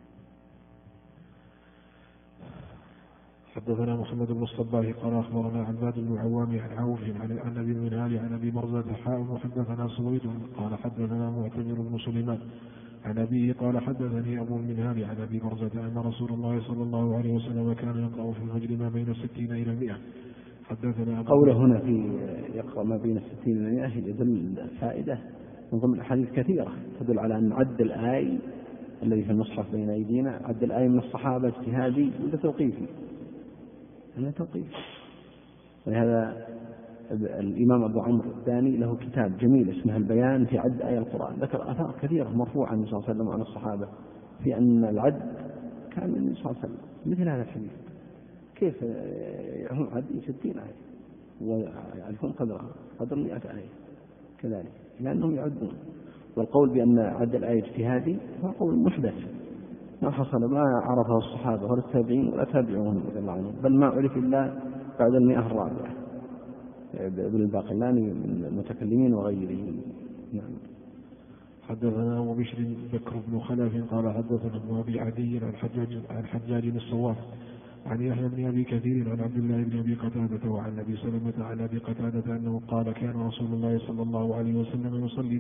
حدثنا محمد بن الصباح قال أخبرنا عباد بن عوام عن عوف عن أبي المنهال عن أبي برزة وحدثنا سويد قال حدثنا معتمر بن سليمان عن أبيه قال حدثني أبو المنهال عن أبي برزة أن رسول الله صلى الله عليه وسلم كان يقرأ في الفجر ما بين 60 إلى 100. حدثنا قوله هنا في يقرأ ما بين 60 إلى 100 يدل الفائدة من ضمن أحاديث كثيرة تدل على أن عد الآي الذي في المصحف بين أيدينا عد الآي من الصحابة اجتهادي ولا توقيفي؟ هذا توقيف. ولهذا الإمام أبو عمرو الثاني له كتاب جميل اسمه البيان في عد آية القرآن، ذكر آثار كثيرة مرفوعة عن النبي صلى الله عليه وسلم وعن الصحابة في أن العد كان من النبي صلى الله عليه وسلم. مثل هذا الحديث كيف هم عد 60 آية ويعرفون قدر 100 آية كذلك، لأنهم يعدون. والقول بأن عد الآية اجتهادي هو قول محدث ما حصل، ما عرفه الصحابة ولا التابعين ولا تابعوهم رضي الله عنهم، بل ما عرف إلا بعد 100 الرابعة ابن الباقلاني من المتكلمين وغيرهم. نعم. حدثنا أبو بشر بكر بن خلف قال حدثنا ابن أبي عدي عن حجاج الصواف عن يحيى بن أبي كثير عن عبد الله بن أبي قتادة وعن أبي سلمة عن أبي قتادة أنه قال كان رسول الله صلى الله عليه وسلم يصلي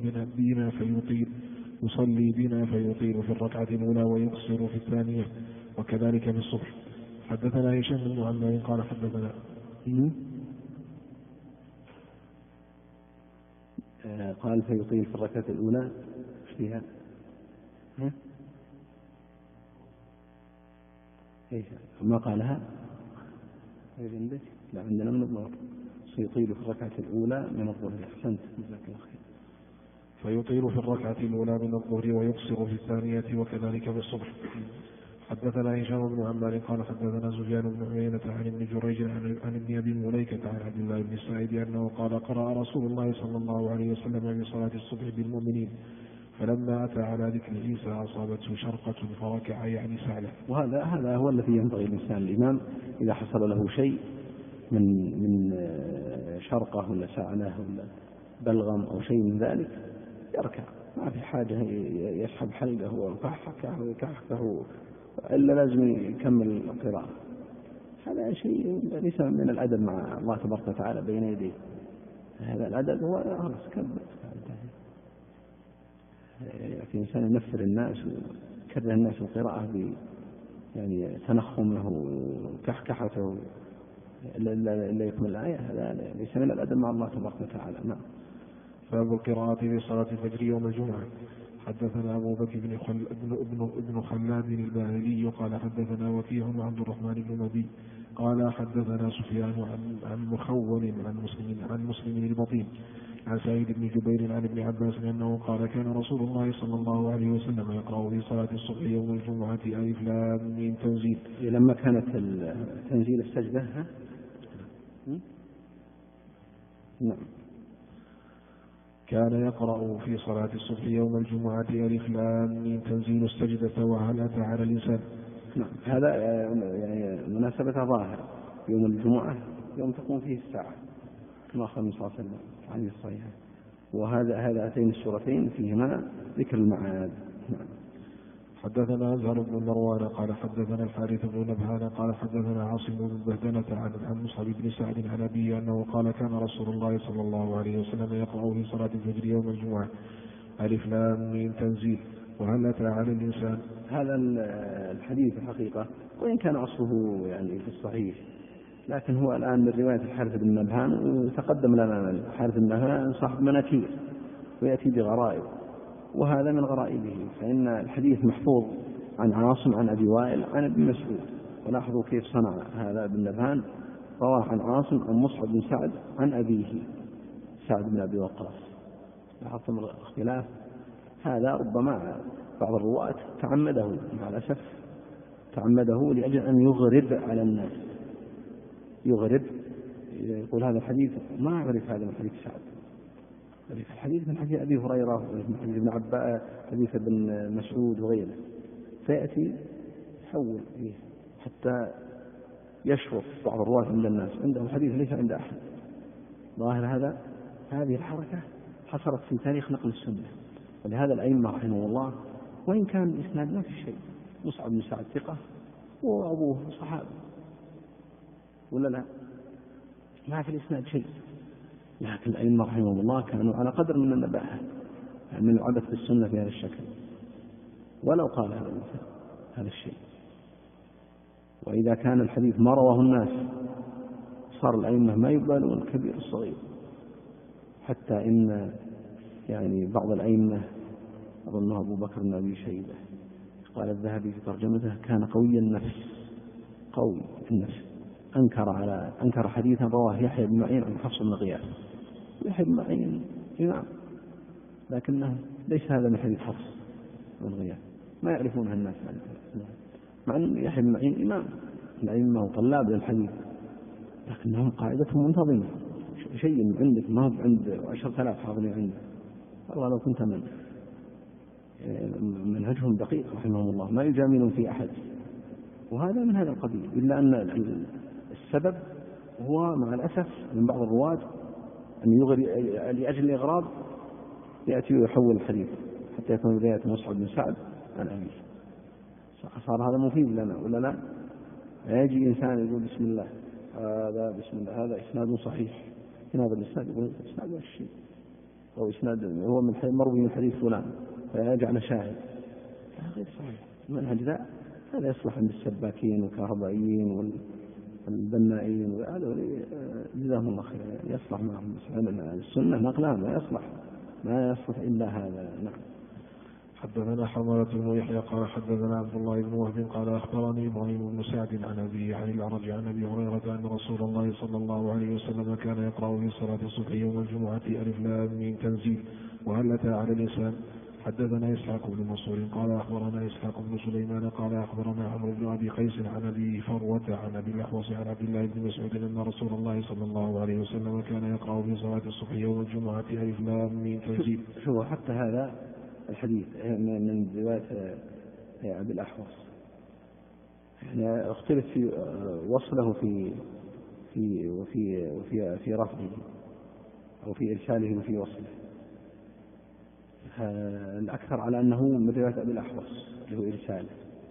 بنا فيطيل في الركعة الأولى ويقصر في الثانية وكذلك في الصبح. حدثنا هشام بن عمار قال حدثنا قال فيطيل في الركعة الأولى فيها ايش ما قالها غير عندك؟ لا عندنا من الظهر سيطيل في الركعة الأولى من الظهر. أحسنت جزاك الله خير. فيطيل في الركعة الأولى من الظهر ويقصر في الثانية وكذلك في الصبح. حدثنا هشام بن عمار قال حدثنا سفيان بن عيينة عن ابن جريج عن ابن أبي مليكة عن عبد الله بن السائب أنه قال قرأ رسول الله صلى الله عليه وسلم بصلاة الصبح بالمؤمنين فلما أتى على ذكر عيسى أصابته شرقة فركع يعني سعلة. وهذا هو الذي ينبغي الإنسان الإمام إذا حصل له شيء من شرقة ولا سعلة ولا بلغم أو شيء من ذلك يركع، ما في حاجة يسحب حلقه ويكحكه إلا لازم يكمل القراءة. هذا شيء ليس من الأدب مع الله تبارك وتعالى بين يديه. هذا الأدب هو خلاص كمل. في إنسان ينفر الناس ويكره الناس القراءة يعني تنخمه وكحكحته إلا يكمل الآية، هذا ليس من الأدب مع الله تبارك وتعالى. نعم. باب القراءة في صلاة الفجر يوم الجمعة. حدثنا أبو بكر بن خلاد الباهلي قال حدثنا وكيع عبد الرحمن بن مهدي قال حدثنا سفيان عن مخول عن مسلم البطين عن سعيد بن جبير عن ابن عباس أنه قال كان رسول الله صلى الله عليه وسلم يقرأ في صلاة الصبح يوم الجمعة ألف لام ميم تنزيل. لما كانت تنزيل السجدة نعم. كان يقرأ في صلاة الصبح يوم الجمعة ألف لام ميم تنزيل السجدة وهل أتى على الإنسان. نعم. هذا يعني مناسبة ظاهرة. يوم الجمعة يوم تقوم فيه الساعة كما أخبر النبي صلى الله عليه وسلم في الحديث الصحيح. هاتين السورتين فيهما ذكر المعاد. نعم. حدثنا أزهر بن مروان قال حدثنا الحارث بن نبهان قال حدثنا عاصم بن بهدنة عن مصعب بن سعد عن أبيه أنه قال كان رسول الله صلى الله عليه وسلم يقرأ في صلاة الفجر يوم الجمعة ألف لام ميم تنزيل وهل أتى على الإنسان. هذا الحديث الحقيقة وإن كان أصله يعني في الصحيح، لكن هو الآن من رواية الحارث بن نبهان، وتقدم لنا الحارث بن نبهان صاحب مناكير ويأتي بغرائب، وهذا من غرائبه. فإن الحديث محفوظ عن عاصم عن أبي وائل عن ابن مسعود. ولاحظوا كيف صنع هذا ابن نبهان، رواه عن عاصم عن مصعب بن سعد عن أبيه سعد بن أبي وقاص. لاحظتم الاختلاف هذا؟ ربما بعض الرواة تعمده مع الأسف، تعمده لأجل أن يغرب على الناس، يغرب، يقول هذا الحديث ما أعرف هذا من حديث سعد، الحديث من حديث أبي هريرة ومن حديث ابن عباس حديث ابن مسعود وغيره، فيأتي يحول فيه حتى يشرف بعض الرواة عند الناس عندهم حديث ليس عند أحد. ظاهر هذه الحركة حصلت في تاريخ نقل السنة. ولهذا الأئمة رحمه الله وإن كان الإسناد ما في شيء، مصعب بن سعد ثقة وأبوه صحابي ولا لا، ما في الإسناد شيء، لكن الأئمة رحمهم الله كانوا على قدر من النباهة، يعني من العبث في السنة في هذا الشكل، ولو قال هذا الشيء. وإذا كان الحديث ما رواه الناس صار الأئمة ما يبالون الكبير الصغير، حتى إن يعني بعض الأئمة أظنه أبو بكر بن أبي شيبة قال الذهبي في ترجمته كان قوي النفس، قوي النفس، أنكر حديثا رواه يحيى بن معين عن حفص بن غياث. يحيى بن معين إمام، لكنه ليس هذا من حديث حفص بن غياث، ما يعرفونها الناس مع أن يحيى بن معين إمام الأئمة وطلاب للحديث، لكنهم قاعدتهم منتظمة، شيء عندك ما هو عند 10,000 حاضرين عنده، والله لو كنت منهجهم دقيق رحمهم الله، ما يجاملون في أحد، وهذا من هذا القبيل. إلا أن السبب هو مع الأسف من بعض الرواة أن يغري لأجل الإغراب يأتي ويحول الحديث حتى يكون رواية مصعب بن سعد عن أبيه. صار هذا مفيد لنا ولا لا؟ يجي إنسان يقول بسم الله، هذا بسم الله هذا إسناد صحيح، هذا الإسناد يقول إسناد الشيء أو إسناد هو من مروي من حديث فلان فيجعل شاهد، هذا غير صحيح. المنهج هذا يصلح عند السباكين والكهربائيين والبنائين، وهذا جزاهم الله خير يصلح معهم. السنة نقلها ما يصلح إلا هذا. نعم. حدثنا حرملة بن يحيى قال حدثنا عبد الله بن وهب قال أخبرني إبراهيم بن سعد عن أبيه عن الأعرج عن أبي هريرة أن رسول الله صلى الله عليه وسلم كان يقرأ في صلاة الصبح يوم الجمعة ألف لام ميم تنزيل وهل أتى على الإنسان. حدثنا إسحاق بن منصور قال أخبرنا إسحاق بن سليمان قال أخبرنا عمرو بن أبي قيس عن أبي فروة عن أبي الأحوص عن عبد الله بن مسعود أن رسول الله صلى الله عليه وسلم كان يقرأ في صلاة الصبح يوم الجمعة ألف لام ميم تنزيل. شو حتى هذا الحديث من رواية أبي الأحوص يعني اختلف في وصله في رفضه أو في إرساله وفي وصله. الأكثر على أنه من رواية أبي الأحوص له إرساله،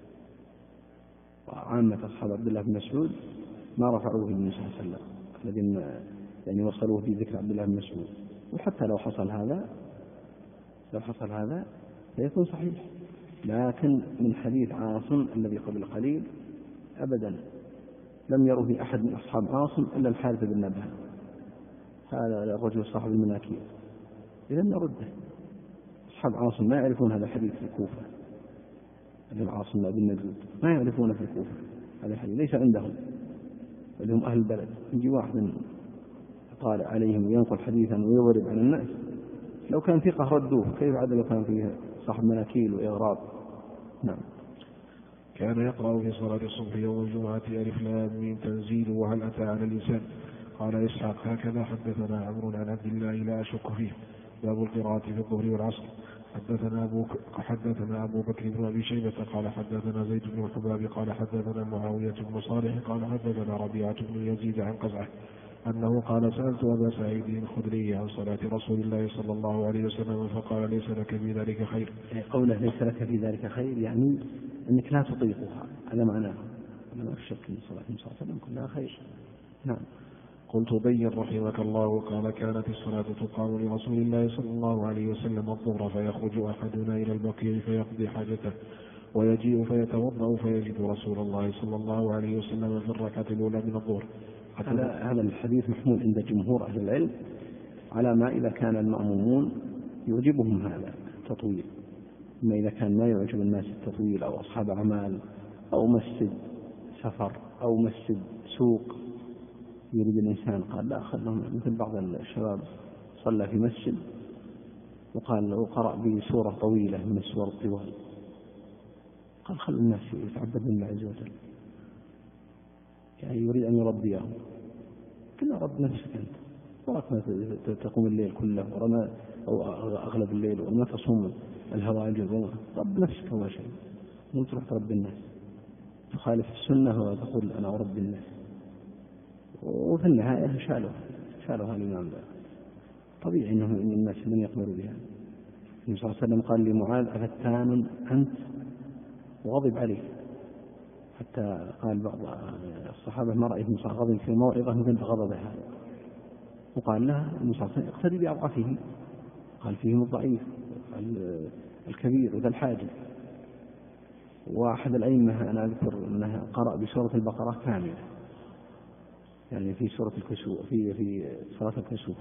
وعامة أصحاب عبد الله بن مسعود ما رفعوه للنبي صلى الله عليه وسلم الذين يعني وصلوه في ذكر عبد الله بن مسعود. وحتى لو حصل هذا سيكون صحيح، لكن من حديث عاصم الذي قبل قليل أبدا لم يره أحد من أصحاب عاصم إلا الحارث بن نبهان، هذا الرجل صاحب المناكير. إذا نرده، أصحاب عاصم ما يعرفون هذا الحديث في الكوفة، الذي عاصم بن نجود ما يعرفون في الكوفة هذا الحديث، ليس عندهم اللي هم أهل البلد. يجي واحد من يطالع عليهم وينقل حديثا ويضرب على الناس، لو كان ثقة ردوه، كيف عاد لو كان فيه صاحب مناكيل وإغراض. نعم. كان يقرأ في صلاة الصبح يوم الجمعة ألف لام ميم تنزيل وهل أتى على الإنسان. قال إسحاق هكذا حدثنا عمرو عن عبد الله لا أشك فيه. باب القراءة في الظهر والعصر. حدثنا أبو بكر بن أبي شيبة قال حدثنا زيد بن الحباب قال حدثنا معاوية بن صالح قال حدثنا ربيعة بن يزيد عن قزعة أنه قال سألت أبا سعيد الخدري عن صلاة رسول الله صلى الله عليه وسلم فقال ليس لك في ذلك خير. قوله ليس لك في ذلك خير يعني أنك لا تطيقها، هذا معناه. أنا ما أشك أن صلاة النبي صلى الله عليه وسلم كلها خير. نعم. قلت بين رحمك الله. قال كانت الصلاة تقام لرسول الله صلى الله عليه وسلم الظهر فيخرج أحدنا إلى البقيع فيقضي حاجته ويجيء فيتوضأ فيجد رسول الله صلى الله عليه وسلم في الركعة الأولى من الظهر. هذا الحديث محمول عند جمهور أهل العلم على ما إذا كان المأمومون يعجبهم هذا التطويل، أما إذا كان ما يعجب الناس التطويل أو أصحاب أعمال أو مسجد سفر أو مسجد سوق يريد الإنسان، قال لا خلهم، مثل بعض الشباب صلى في مسجد وقال وقرأ بسورة طويلة من السور الطوال، قال خلوا الناس يتعبدون الله عز وجل، يعني يريد أن يربيهم. كلا رب نفسك أنت، وراك ما تقوم الليل كله ورنا أو أغلب الليل وما تصوم الهواجر، رب نفسك أول شيء، مو تروح تربي الناس تخالف السنة وتقول أنا أربي الناس. وفي النهاية شالوا الإمام ده. طبيعي إن الناس لم يقبلوا بها. النبي صلى الله عليه وسلم قال لمعاذ أفتان أنت، وغضب عليه، حتى قال بعض الصحابة ما رأيت النبي غضب في موعظة مثل غضب هذا، وقال لها النبي صلى الله عليه وسلم اقتدي بأضعفهم، قال فيهم الضعيف الكبير وذا الحاجة. واحد الأئمة أنا أذكر أنها قرأ بسورة البقرة كاملة، يعني في سورة الكسوف، في صلاة الكسوف.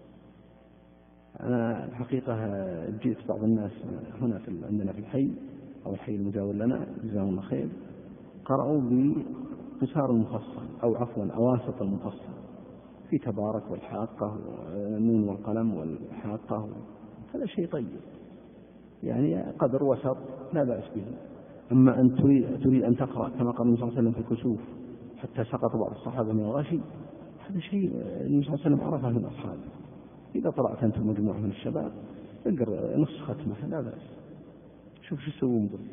أنا الحقيقة جئت بعض الناس هنا عندنا في الحي أو الحي المجاور لنا جزاهم الله خير، قرأوا بقصار المفصل أو عفوا أواسط المفصل في تبارك والحاقة والنون والقلم والحاقة، هذا شيء طيب، يعني قدر وسط لا بأس به. أما أن تريد أن تقرأ كما قال النبي صلى الله عليه وسلم في الكسوف حتى سقط بعض الصحابة من الغشي، هذا شيء النبي صلى الله عليه وسلم عرفه من أصحابه. إذا طلعت أنت مجموعة من الشباب اقرأ نص ختمة لا بأس، شوف شو يسوون دول،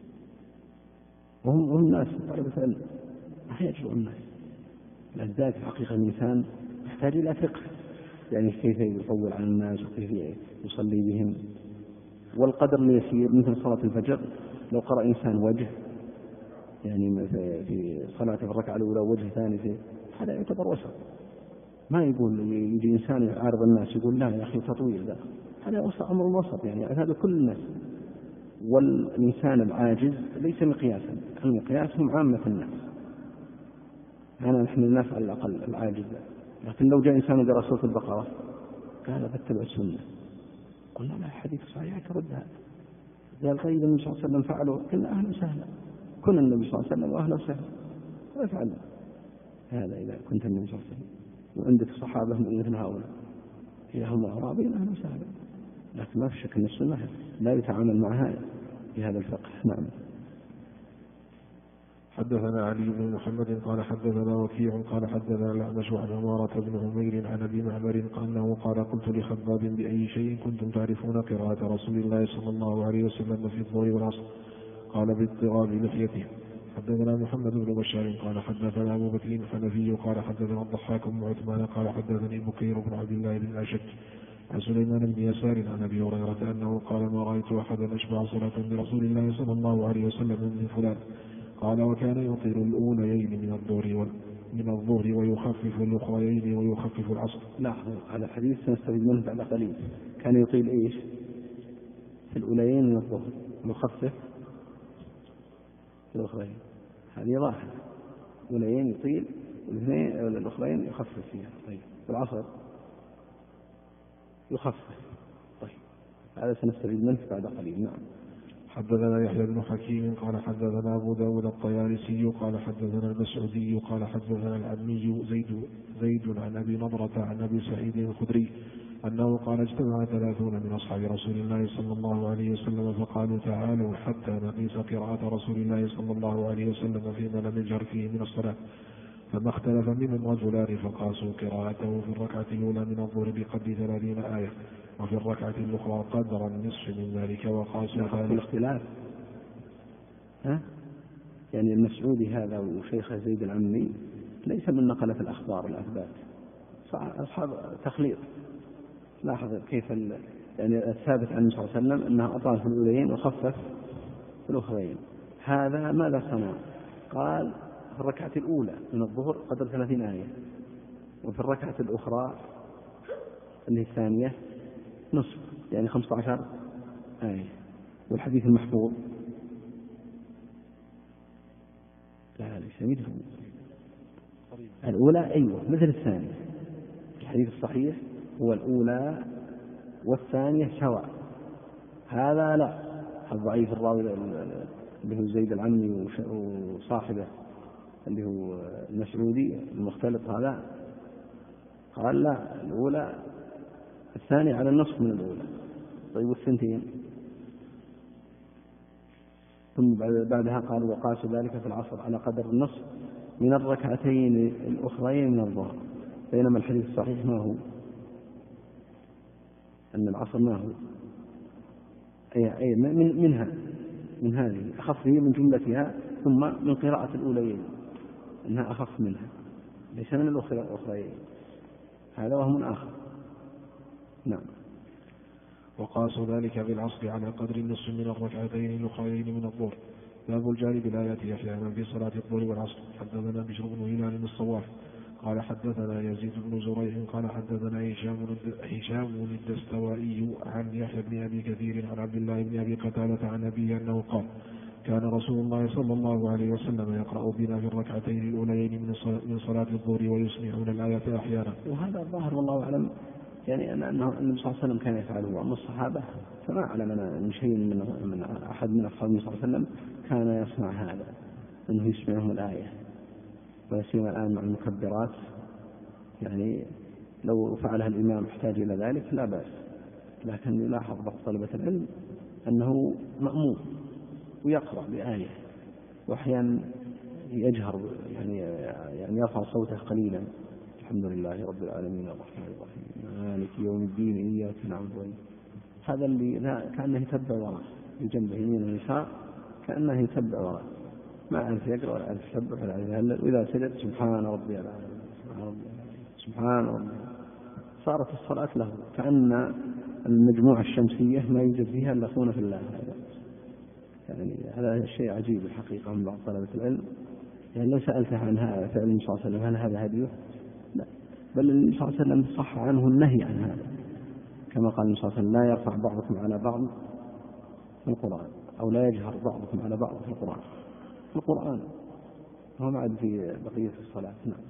وهم الناس طلبة علم ما يجرؤون الناس. لذلك حقيقة الإنسان يحتاج إلى فقه، يعني كيف يطول على الناس وكيف يصلي بهم. والقدر اليسير مثل صلاة الفجر لو قرأ إنسان وجه، يعني في صلاة في الركعة الأولى وجه ثاني فيه، هذا يعتبر وسط. ما يقول يجي إنسان يعارض الناس يقول لا يا أخي تطويل، لا، هذا أمر وسط، يعني هذا كل الناس. والإنسان العاجز ليس مقياسا، المقياس هم عامة الناس، يعني نحن الناس على الأقل العاجز. لكن لو جاء إنسان وقرأ سورة البقرة قال بتبع السنة، قلنا لا حديث صحيح ترد هذا. قال طيب النبي صلى الله عليه وسلم فعله، قلنا أهلا وسهلا، كن النبي صلى الله عليه وسلم وأهلا وسهلا وافعل هذا إذا كنت النبي صلى الله عليه وسلم وعندك صحابة مثل هؤلاء إذا هم أعرابين أهلا وسهلا. لكن ما في شك أن السنة لا يتعامل معها بهذا الفقه. نعم. حدثنا علي بن محمد قال حدثنا وكيع قال حدثنا الأعمش عن عمارة بن عمير عن أبي معمر أنه قال قلت لخباب بأي شيء كنتم تعرفون قراءة رسول الله صلى الله عليه وسلم في الظهر والعصر؟ قال باضطراب لحيته. حدثنا محمد بن بشار قال حدثنا أبو بكر الحنفي قال حدثنا الضحاك بن عثمان قال حدثني بكير بن عبد الله بن الأشج عن سليمان بن يسار عن أبي هريرة أنه قال ما رأيت أحدا أشبع صلاة برسول الله صلى الله عليه وسلم من فلان. قال وكان يطيل الأوليين من الظهر ويخفف الأخريين ويخفف العصر. لاحظوا على الحديث سنستفيد منه بعد قليل. كان يطيل إيش في الأوليين من الظهر ويخفف في الأخرين، هذه ظاهرة. الأوليين يطيل والاثنين الأخرين يخفف فيها. طيب العصر يخفف. طيب هذا سنستفيد منه بعد قليل. نعم. حدثنا يحيى بن حكيم قال حدثنا أبو داود الطيالسي قال حدثنا المسعودي قال حدثنا العمي زيد عن أبي نضرة عن أبي سعيد الخدري أنه قال اجتمع 30 من أصحاب رسول الله صلى الله عليه وسلم فقالوا تعالوا حتى نقيس قراءة رسول الله صلى الله عليه وسلم فيما لم يجهر فيه من الصلاة، فما اختلف منهم رجلان فقاسوا قراءته في الركعة الأولى من الظهر بقدر 30 آية وفي الركعة الأخرى قدر النصف من ذلك وقاسوا ذلك. الاختلاف يعني المسعودي هذا وشيخ زيد العمي ليس من نقلة الأخبار الأثبات، أصحاب تخليط. لاحظ كيف يعني الثابت عن النبي صلى الله عليه وسلم أنه أطال في الأولين وخفف في الأخرين. هذا ماذا صنع؟ قال في الركعة الأولى من الظهر قدر 30 آية، وفي الركعة الأخرى اللي الثانية نصف يعني 15 آية. والحديث المحفوظ لا ليس مثله. الأولى أيوة مثل الثانية، الحديث الصحيح هو الأولى والثانية سواء. هذا لا، الضعيف الراوي اللي هو زيد العمي وصاحبه اللي هو المسعودي المختلط هذا قال لا، الأولى الثانية على النصف من الأولى. طيب والثنتين؟ ثم بعدها قال وقاسوا ذلك في العصر على قدر النصف من الركعتين الأخرين من الظهر، بينما الحديث الصحيح ما هو أن العصر ما هو أي من هذه أخف هي من جملتها، ثم من قراءة الأوليين أنها أخف منها، ليس من الأخرين. هذا وهم آخر. نعم. وقاسوا ذلك بالعصر على قدر النصف من الركعتين الأخرين من الظهر. باب الجار بالآيات أحيانا في صلاة الظهر والعصر. حدثنا بشر بن هلال الصواف قال حدثنا يزيد بن زريع قال حدثنا هشام الدستوائي عن يحيى بن أبي كثير عن عبد الله بن أبي قتادة عن أبيه أنه قال كان رسول الله صلى الله عليه وسلم يقرأ بنا في الركعتين الأوليين من صلاة الظهر ويسمعون الآية أحيانا. وهذا الظاهر والله أعلم، يعني أن النبي صلى الله عليه وسلم كان يفعله، وأما الصحابة فما أعلمنا من شيء من أحد من أصحاب النبي صلى الله عليه وسلم كان يصنع هذا، أنه يسمعهم الآية. ويسمع الآن مع المكبرات، يعني لو فعلها الإمام احتاج إلى ذلك لا بأس، لكن يلاحظ بعض طلبة العلم أنه مأمور ويقرأ بآية، وأحيانا يجهر يعني يرفع صوته قليلا. الحمد لله رب العالمين الرحمن الرحيم مالك يوم الدين إياك نعبد وإياك. هذا اللي كأنه يتبع وراء بجنبه يمين ويسار، كأنه يتبع وراء، ما أعرف يقرأ ولا أعرف يسبح ولا أعرف يهلل، وإذا سجد سبحان ربي العالي سبحان ربي. صارت الصلاة له كأن المجموعة الشمسية ما يوجد فيها إلا خونة في الله. يعني هذا شيء عجيب الحقيقة من بعض طلبة العلم. يعني لو سألته عن هذا فعل النبي صلى الله عليه وسلم هل هذا هديه؟ لا، بل النبي صلى الله عليه وسلم صح عنه النهي عن هذا، كما قال النبي صلى الله عليه وسلم لا يرفع بعضكم على بعض في القرآن، أو لا يجهر بعضكم على بعض في القرآن. القرآن هو معد في بقية الصلاة. نعم.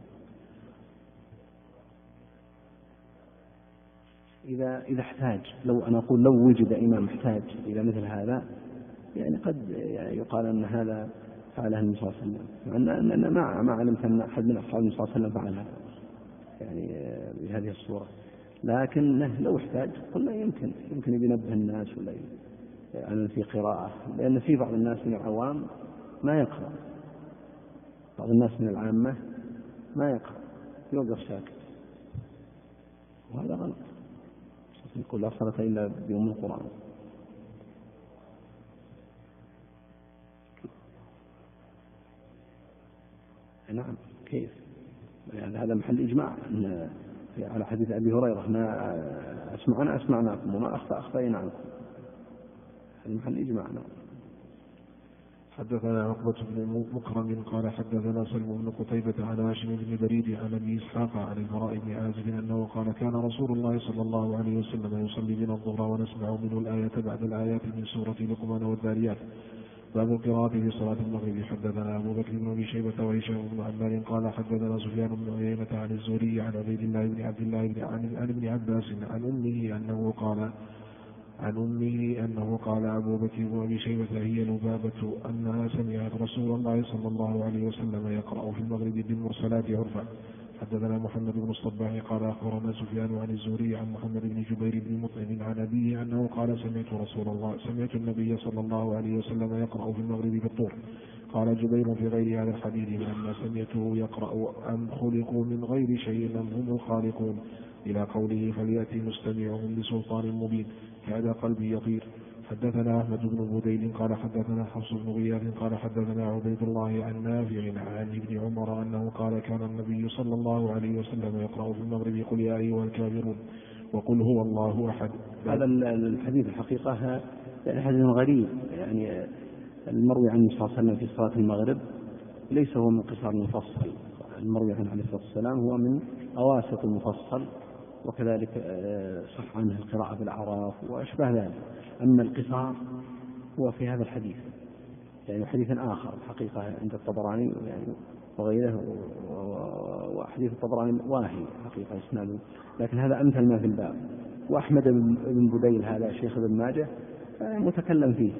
إذا احتاج، لو أنا أقول لو وجد إمام محتاج إلى مثل هذا، يعني قد يقال أن هذا فعله النبي صلى الله عليه وسلم، أن ما علمت أن أحد من أصحاب النبي صلى الله عليه وسلم فعلها يعني بهذه الصورة. لكن لو احتاج قلنا يمكن ينبه الناس ولا يعني في قراءة، لأن في بعض الناس من العوام ما يقرأ، بعض الناس من العامة ما يقرأ، يوقف ساكت، وهذا غلط. يقول لا صلاة إلا بأم القرآن. نعم. كيف؟ يعني هذا محل إجماع على حديث أبي هريرة ما أسمعناكم وما أخطأنا عنكم، هذا محل إجماع. نعم. حدثنا عقبة بن مكرم قال حدثنا سلم بن قتيبة عن هاشم بن بريد عن أبي إسحاق عن البراء بن عازب أنه قال كان رسول الله صلى الله عليه وسلم يصلي بنا الظهر ونسمع منه الآية بعد الآيات من سورة لقمان والذاريات. باب القراءة في صلاة المغرب. حدثنا أبو بكر بن أبي شيبة وهشام بن عمار قال حدثنا سفيان بن عيينة عن الزهري عن عبيد الله بن عبد الله عن ابن عباس عن أمه أنه قال عن أمه أنه قال أبو بكر وأبي شيبة هي لبابة أنها سمعت رسول الله صلى الله عليه وسلم يقرأ في المغرب بالمرسلات عرفا. حدثنا محمد بن الصباح قال أخبرنا سفيان عن الزهري عن محمد بن جبير بن مطعم عن أبيه أنه قال سمعت النبي صلى الله عليه وسلم يقرأ في المغرب بالطور. قال جبير في غير هذا الحديث لما سمعته يقرأ أم خلقوا من غير شيء أم هم الخالقون إلى قوله فليأتي مستمعهم بسلطان مبين كاد قلبي يطير. حدثنا أحمد بن بديل قال حدثنا حفص بن غياث قال حدثنا عبيد الله عن نافع عن ابن عمر أنه قال كان النبي صلى الله عليه وسلم يقرأ في المغرب قل يا أيها الكافرون وقل هو الله أحد. هذا الحديث الحقيقة يعني حديث غريب، يعني المروي عن النبي صلى الله عليه وسلم في صلاة المغرب ليس هو من قصار المفصل، المروي عنه عليه الصلاة والسلام هو من أواسط المفصل، وكذلك صح عنه القراءة بالأعراف وأشبه ذلك. أما القصار هو في هذا الحديث، يعني حديث آخر الحقيقة عند الطبراني يعني وغيره، وحديث الطبراني واهي حقيقة إسناده، لكن هذا أمثل ما في الباب. وأحمد بن بديل هذا شيخ ابن ماجه متكلم فيه،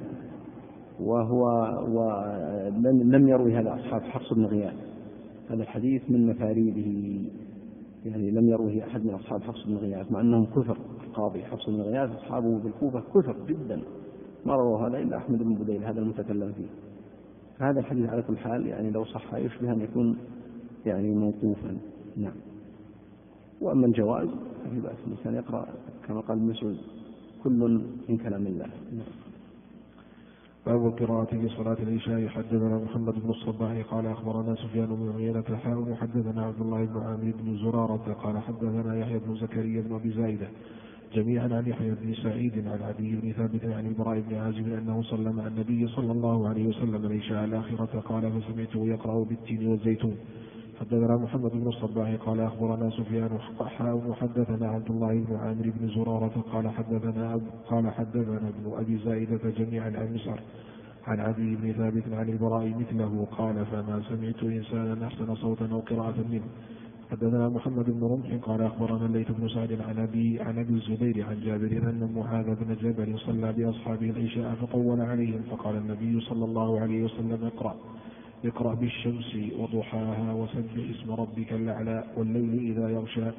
ولم يروي هذا أصحاب حفص بن غياث، هذا الحديث من مفاريده، يعني لم يروه أحد من أصحاب حفص بن غياث، مع أنهم كثر. القاضي حفص بن غياث أصحابه بالكوفة كثر جدا، ما رووا هذا إلا أحمد بن بديل هذا المتكلم فيه. هذا الحديث على كل حال يعني لو صح يشبه أن يكون يعني موقوفا. نعم. وأما الجواز ففي بأس الإنسان يقرأ كما قال ابن مسعود كل من كلام الله. نعم. باب القراءة في صلاة العشاء. حدثنا محمد بن الصباح قال أخبرنا سفيان بن عيينة الحاء حدثنا عبد الله بن عامر بن زرارة قال حدثنا يحيى بن زكريا بن أبي زايدة جميعا عن يحيى بن سعيد عن عدي بن ثابت عن البراء بن عازب أنه صلى مع النبي صلى الله عليه وسلم العشاء الآخرة قال فسمعته يقرأ بالتين والزيتون. حدثنا محمد بن الصباح قال أخبرنا سفيان حاء حدثنا عبد الله بن عامر بن زرارة قال حدثنا ابن أبي زائدة جميعا عن مسعر عن عدي بن ثابت عن البراء مثله قال فما سمعت إنسانا أحسن صوتا أو قراءة منه. حدثنا محمد بن رمح قال أخبرنا الليث بن سعد عن أبي الزبير عن جابر أن معاذ بن جبل صلى بأصحابه العشاء فطول عليهم فقال النبي صلى الله عليه وسلم اقرأ بالشمس وضحاها وسبح اسم ربك الأعلى والليل إذا يغشى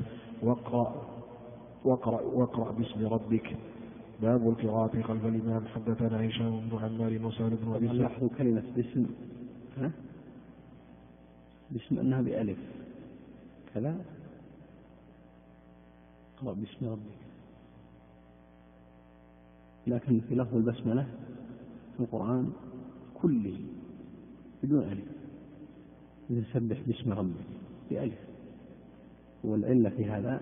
واقرأ باسم ربك. باب القراءة خلف الإمام. حدثنا هشام بن عمار وسهل بن أبي سعيد. لاحظوا كلمة باسم أنها بألف كذا، اقرأ باسم ربك، لكن في لفظ البسملة في القرآن كله بدون ألف، يسبح باسم ربك بألف. والعلة في هذا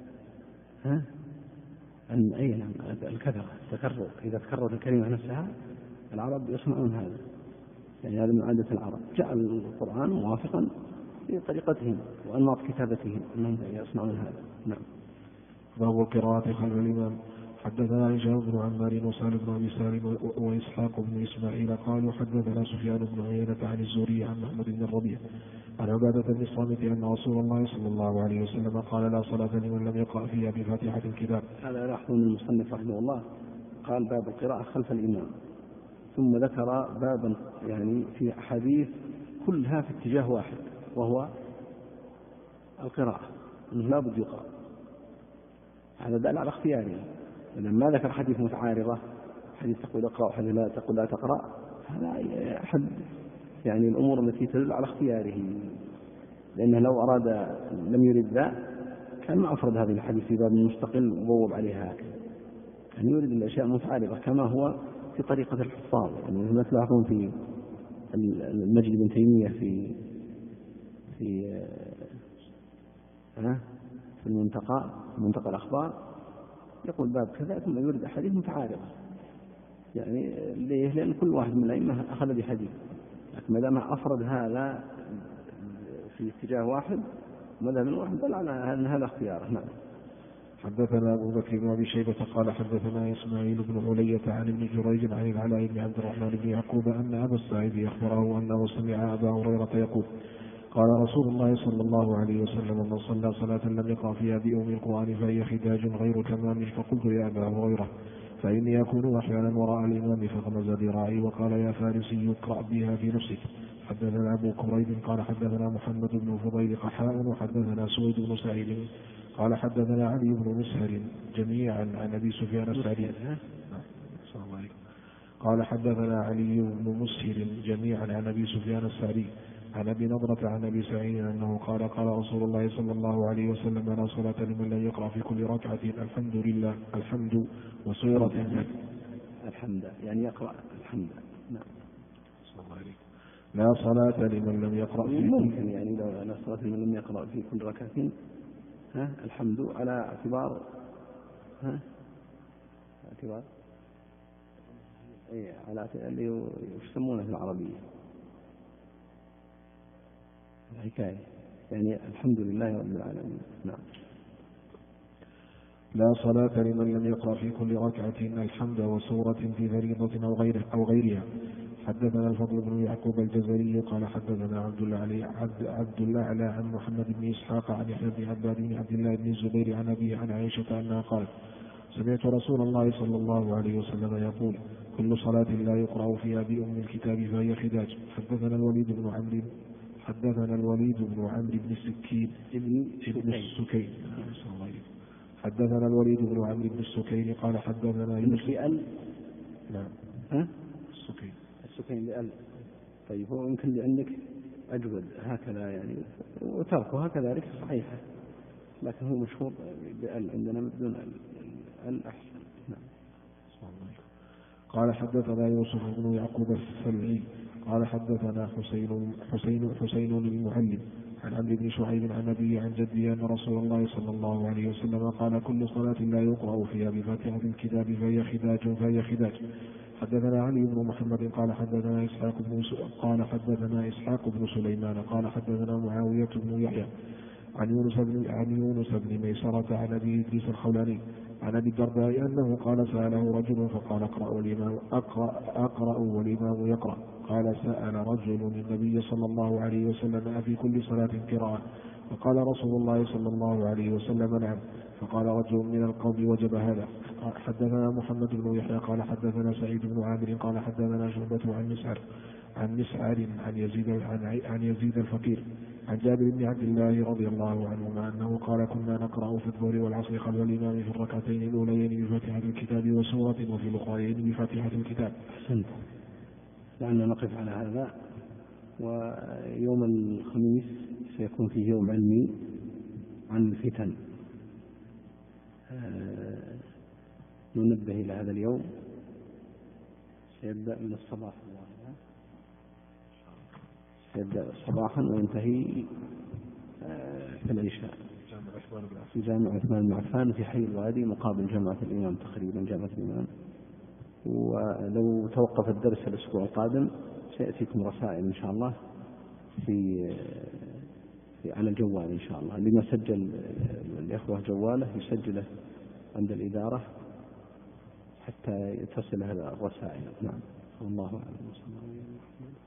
أن الكثرة التكرر، إذا تكررت الكلمة نفسها العرب يصنعون هذا، يعني هذا من عادة العرب، جعل القرآن موافقا لطريقتهم وأنماط كتابتهم أنهم يصنعون هذا. نعم. باب القراءة خلف الإمام. حدثنا هشام بن عمار وسهل بن أبي سالم وإسحاق بن إسماعيل قالوا حدثنا سفيان بن عيينة عن الزهري عن محمد بن الربيع عن عبادة بن الصامت أن رسول الله صلى الله عليه وسلم قال لا صلاة لمن لم يقرأ فيها بفاتحة الكتاب. هذا لاحظوا من المصنف رحمه الله قال باب القراءة خلف الإمام، ثم ذكر بابا يعني في أحاديث كلها في اتجاه واحد وهو القراءة، أنه لا بد يقرأ. هذا دل على اختياره، لما ذكر حديث متعارضة، حديث تقول اقرأ وحديث لا تقول لا تقرأ، هذا أحد يعني الأمور التي تدل على اختياره، لأنه لو أراد لم يرد ذا كان ما أفرد هذه الحديث في باب مستقل وبوب عليها هكذا، كان يريد الأشياء المتعارضة كما هو في طريقة الحفاظ. يعني مثل تلاحظون في المجد بن تيمية في المنتقى الأخبار يقول باب كذا ثم يريد أحاديث متعارضة، يعني ليه؟ لأن كل واحد من الأئمة أخذ بحديث، لكن ما دام أفرد هذا في اتجاه واحد مذهب واحد دل على أن هذا اختياره. نعم. حدثنا أبو بكر بن أبي شيبة قال حدثنا إسماعيل بن علية عن ابن جريج عن العلاء بن عبد الرحمن بن يعقوب أن أبا السعيد أخبره أنه سمع أبا هريرة يقول قال رسول الله صلى الله عليه وسلم من صلى صلاة لم يقرأ فيها بأم القرآن فهي خداج غير تمام. فقلت يا أبا هريرة فإني أكون أحيانا وراء الإمام فغمز ذراعي وقال يا فارسي اقرأ بها في نفسك. حدثنا أبو كريب قال حدثنا محمد بن فضيل قحاء وحدثنا سويد بن سعيد قال حدثنا علي بن مسهر جميعا عن أبي سفيان السعدي قال حدثنا علي بن مسهر جميعا عن أبي سفيان السعدي عن أبي نضرة عن أبي سعيد أنه قال قال رسول الله صلى الله عليه وسلم لا صلاة لمن لا يقرأ في كل ركعة الحمد لله الحمد وسورة الحمد يعني يقرأ الحمد. نعم. لا صلاة لمن لم يقرأ في ممكن يعني لو لا صلاة لمن لم يقرأ في كل ركعة الحمد على اعتبار اعتبار على اللي يسمونه في العربية الحكاية يعني الحمد لله رب العالمين. نعم. لا صلاة لمن لم يقرأ في كل ركعة الحمد وسورة في فريضة أو غيرها. حدثنا الفضل بن يعقوب الجزري قال حدثنا عبد الأعلى عن محمد بن إسحاق عن يحيى بن عباد بن عبد الله بن الزبير عن أبيه عن عائشة أنها قالت سمعت رسول الله صلى الله عليه وسلم يقول كل صلاة لا يقرأ فيها بأم الكتاب فهي خداج. حدثنا الوليد بن عمرو بن السكين ابن السكين حدثنا الوليد بن عمرو بن السكين قال حدثنا يوسف نعم السكين بأل. طيب هو يمكن اللي عندك أجود هكذا يعني وتركها كذلك صحيحة لكن هو مشهور بأل عندنا بدون أل أحسن. نعم. قال حدثنا يوسف بن يعقوب السلعي قال حدثنا حسين المعلم عن عمرو بن شعيب عن أبيه عن جده أن رسول الله صلى الله عليه وسلم قال كل صلاة لا يقرأ فيها بفاتحة الكتاب فهي خداج. حدثنا علي بن محمد قال حدثنا إسحاق بن سليمان قال حدثنا معاوية بن يحيى عن يونس بن ميسرة عن أبي إدريس الخولاني عن أبي الدرداء أنه قال سأله رجل فقال أقرأ والإمام يقرأ. قال سأل رجل النبي صلى الله عليه وسلم أفي كل صلاة قراءة؟ فقال رسول الله صلى الله عليه وسلم نعم. فقال رجل من القوم وجب هذا. حدثنا محمد بن يحيى قال حدثنا سعيد بن عامر قال حدثنا شعبة عن مسعر عن يزيد الفقير عن جابر بن عبد الله رضي الله عنهما أنه قال كنا نقرأ في الظهر والعصر خلف الإمام في الركعتين الأوليين بفاتحة الكتاب وسورة وفي الأخرين بفاتحة الكتاب. أحسنت. لعلنا نقف على هذا. ويوم الخميس سيكون فيه يوم علمي عن الفتن ننبه إلى هذا اليوم سيبدأ من الصباح سيبدأ صباحا وينتهي في العشاء في جامع عثمان بن عفان في حي الوادي مقابل جامعة الإمام تقريبا جامعة الإمام. ولو توقف الدرس الأسبوع القادم سيأتيكم رسائل إن شاء الله على الجوال إن شاء الله. لما سجل الإخوة جواله يسجله عند الإدارة حتى تصل هذا الرسائل. نعم. والله أعلم.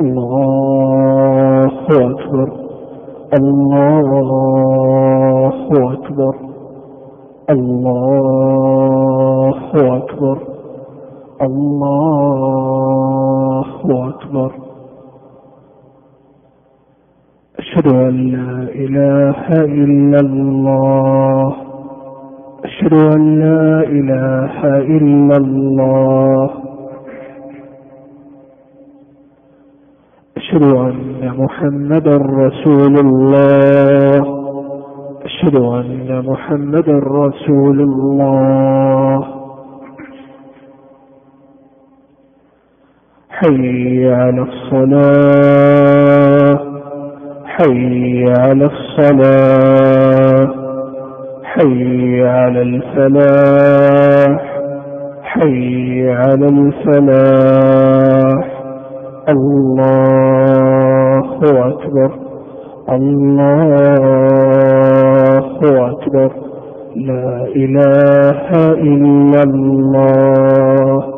الله أكبر الله أكبر الله أكبر الله أكبر. أشهد أن لا إله إلا الله أشهد أن لا إله إلا الله أشهد أن محمدا رسول الله أشهد أن محمدا رسول الله. حي على الصلاة حي على الصلاة حي على الفلاح حي على الفلاح. الله أكبر الله أكبر. لا إله إلا الله.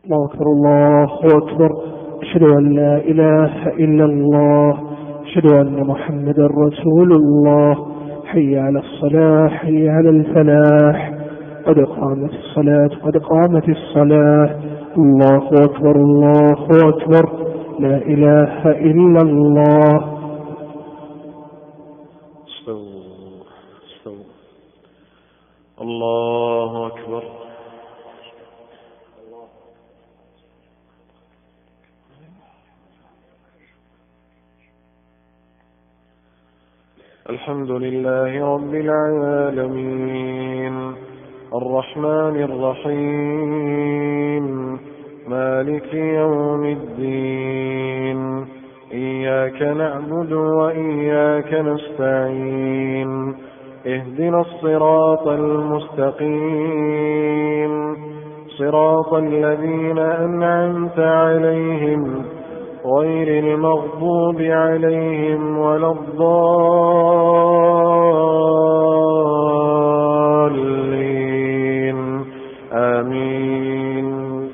الله أكبر الله أكبر. أشهد أن لا إله إلا الله. أشهد أن محمدا رسول الله. حي على الصلاة حي على الفلاح. قد قامت الصلاة قد قامت الصلاة. الله أكبر الله أكبر. لا إله إلا الله. استووا. الله أكبر. الحمد لله رب العالمين الرحمن الرحيم مالك يوم الدين إياك نعبد وإياك نستعين اهدنا الصراط المستقيم صراط الذين أنعمت عليهم غير المغضوب عليهم ولا الضالين آمين.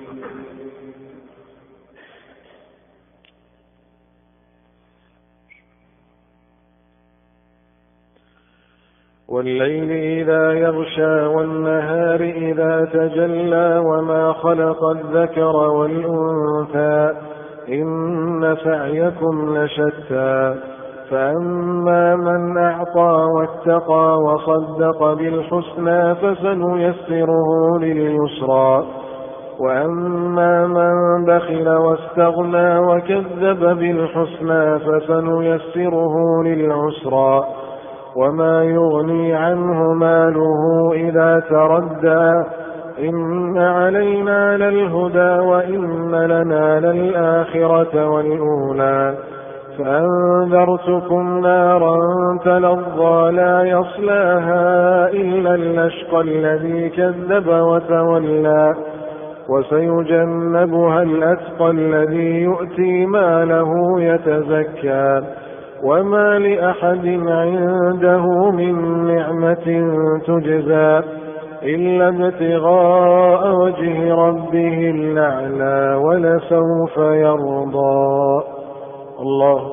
والليل إذا يغشى والنهار إذا تجلى وما خلق الذكر والأنثى إن سعيكم لشتى فأما من أعطى واتقى وصدق بالحسنى فسنيسره لليسرى وأما من بخل واستغنى وكذب بالحسنى فسنيسره للعسرى وما يغني عنه ماله إذا تردى إن علينا للهدى وإن لنا للآخرة والأولى فأنذرتكم نارا تلظى لا يصلاها إلا الأشقى الذي كذب وتولى وسيجنبها الأتقى الذي يؤتي ماله يتزكى وما لأحد عنده من نعمة تجزى إلا ابتغاء وجه ربه الأعلى ولسوف يرضى. الله.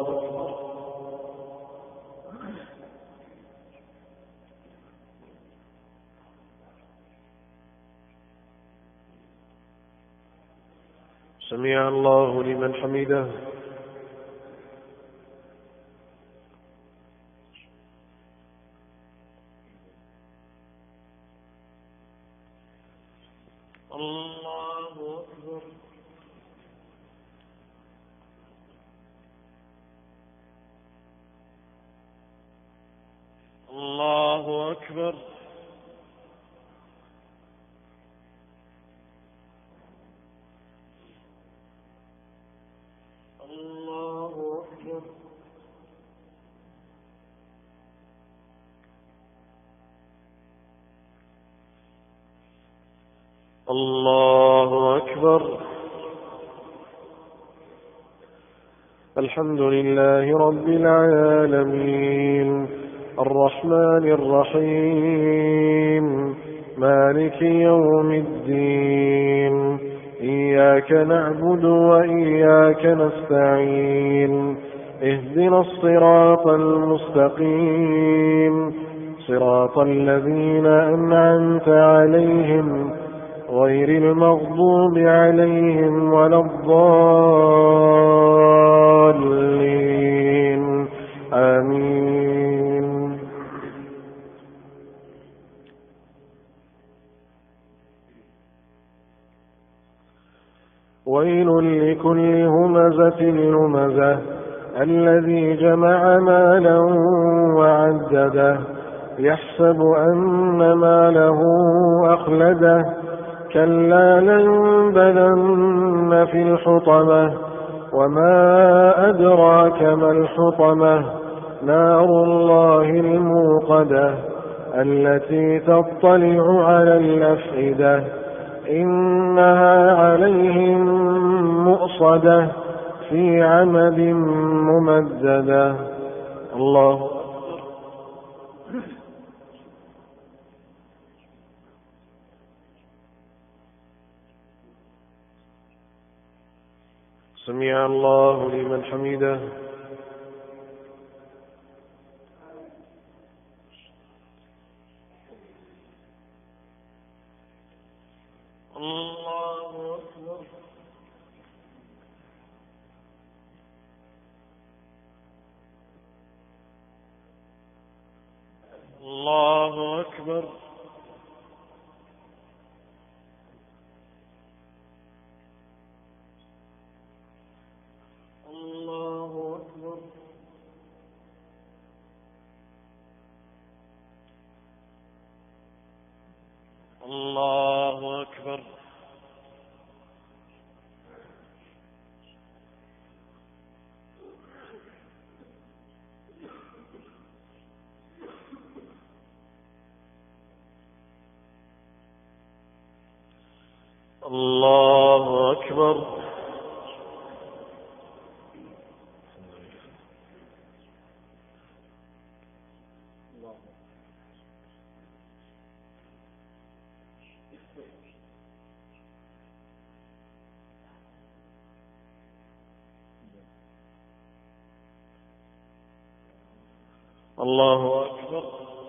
سمع الله لمن حمده. الله أكبر. الله أكبر. الله أكبر. الله أكبر. الحمد لله رب العالمين الرحمن الرحيم مالك يوم الدين إياك نعبد وإياك نستعين اهدنا الصراط المستقيم صراط الذين أنعمت عليهم غير المغضوب عليهم ولا الضالين آمين. ويل لكل همزة لمزة الذي جمع مالا وعدده يحسب أن ماله أخلده كلا لينبذن في الحطمة وما أدراك ما الحطمة نار الله الموقدة التي تطلع على الأفئدة إنها عليهم مؤصدة في عمد ممددة. الله. سمع الله لمن حمده. الله أكبر. الله أكبر. الله أكبر. الله أكبر. الله أكبر. الله أكبر.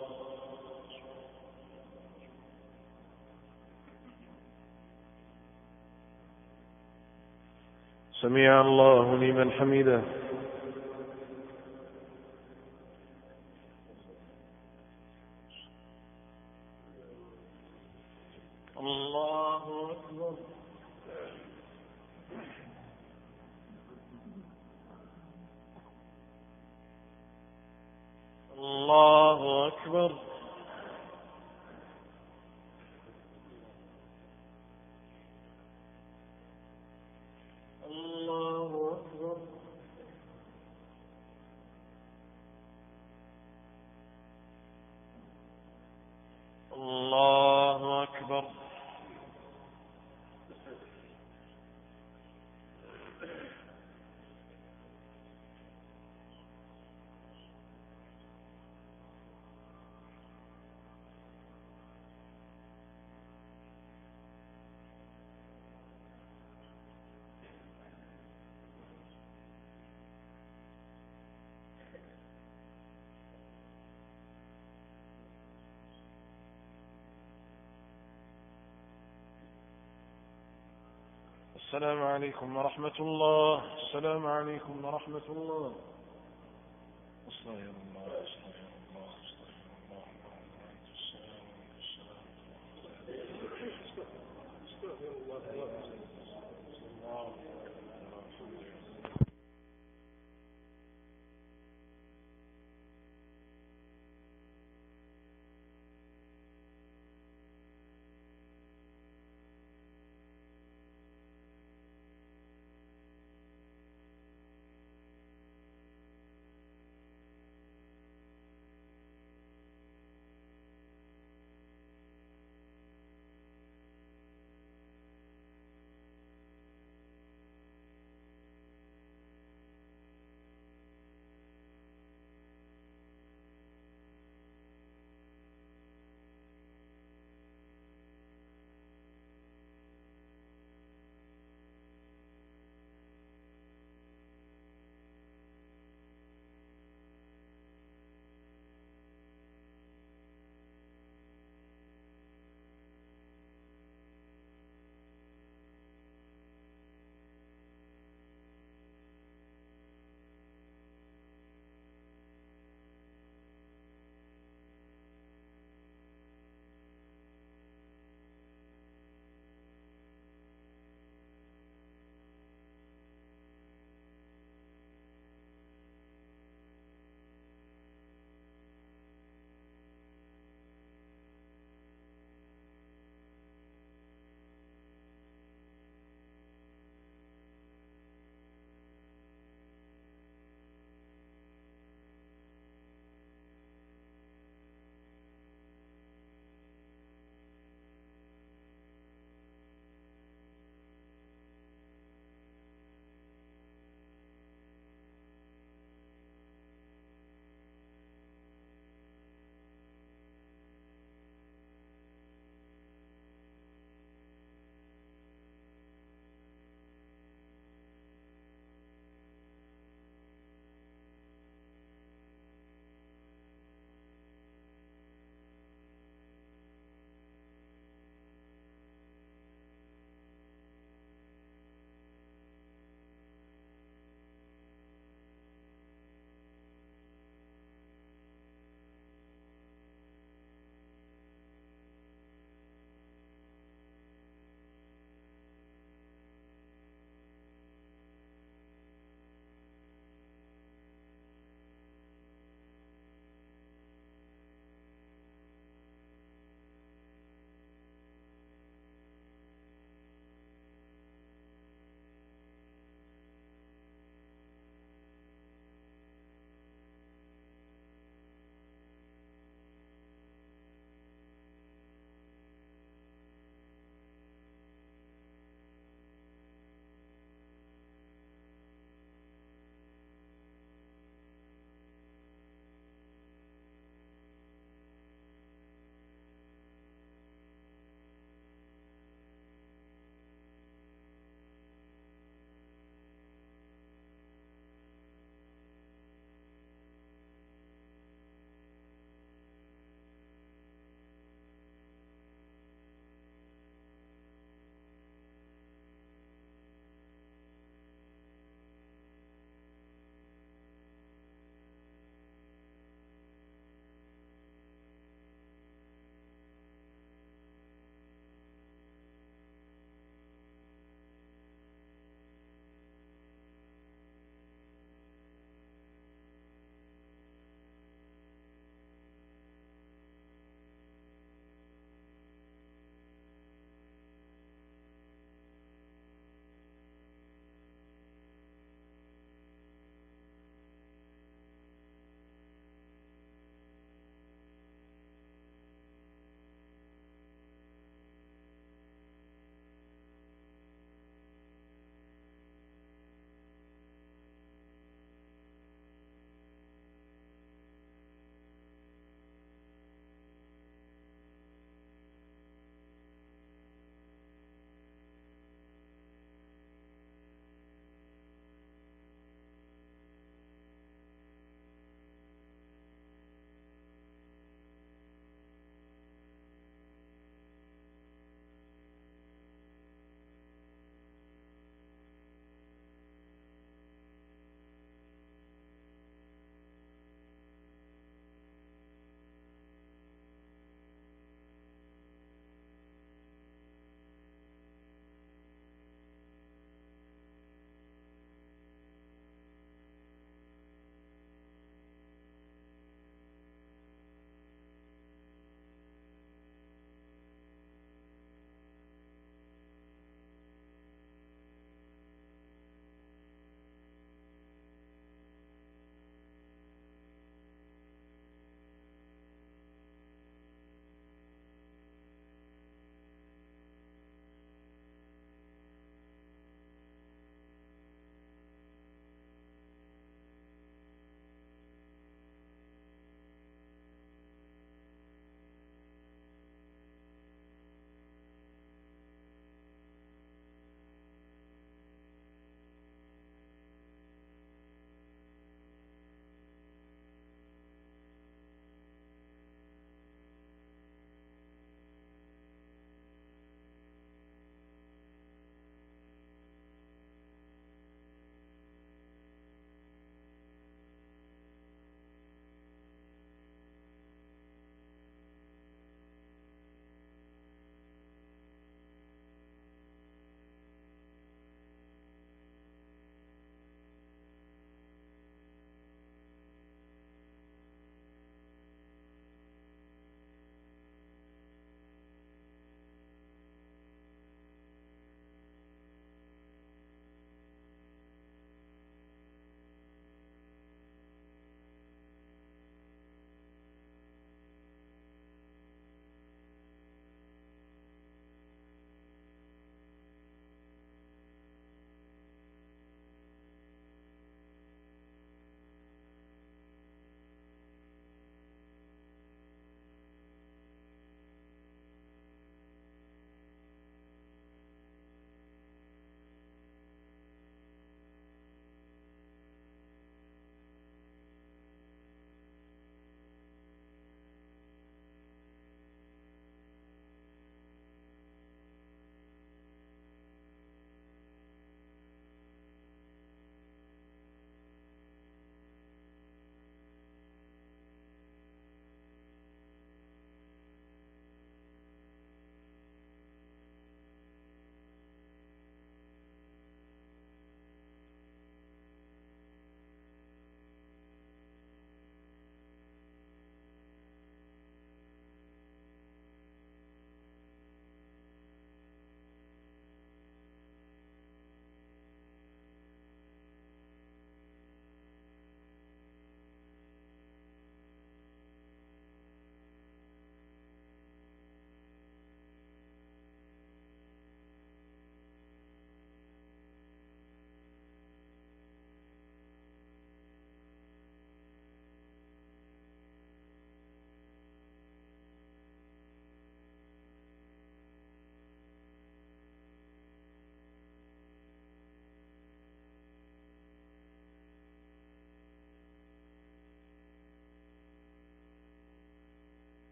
سمع الله لمن حمده. الله أكبر. الله أكبر. الله أكبر. الله أكبر. السلام عليكم ورحمة الله. السلام عليكم ورحمة الله. أستغفر الله.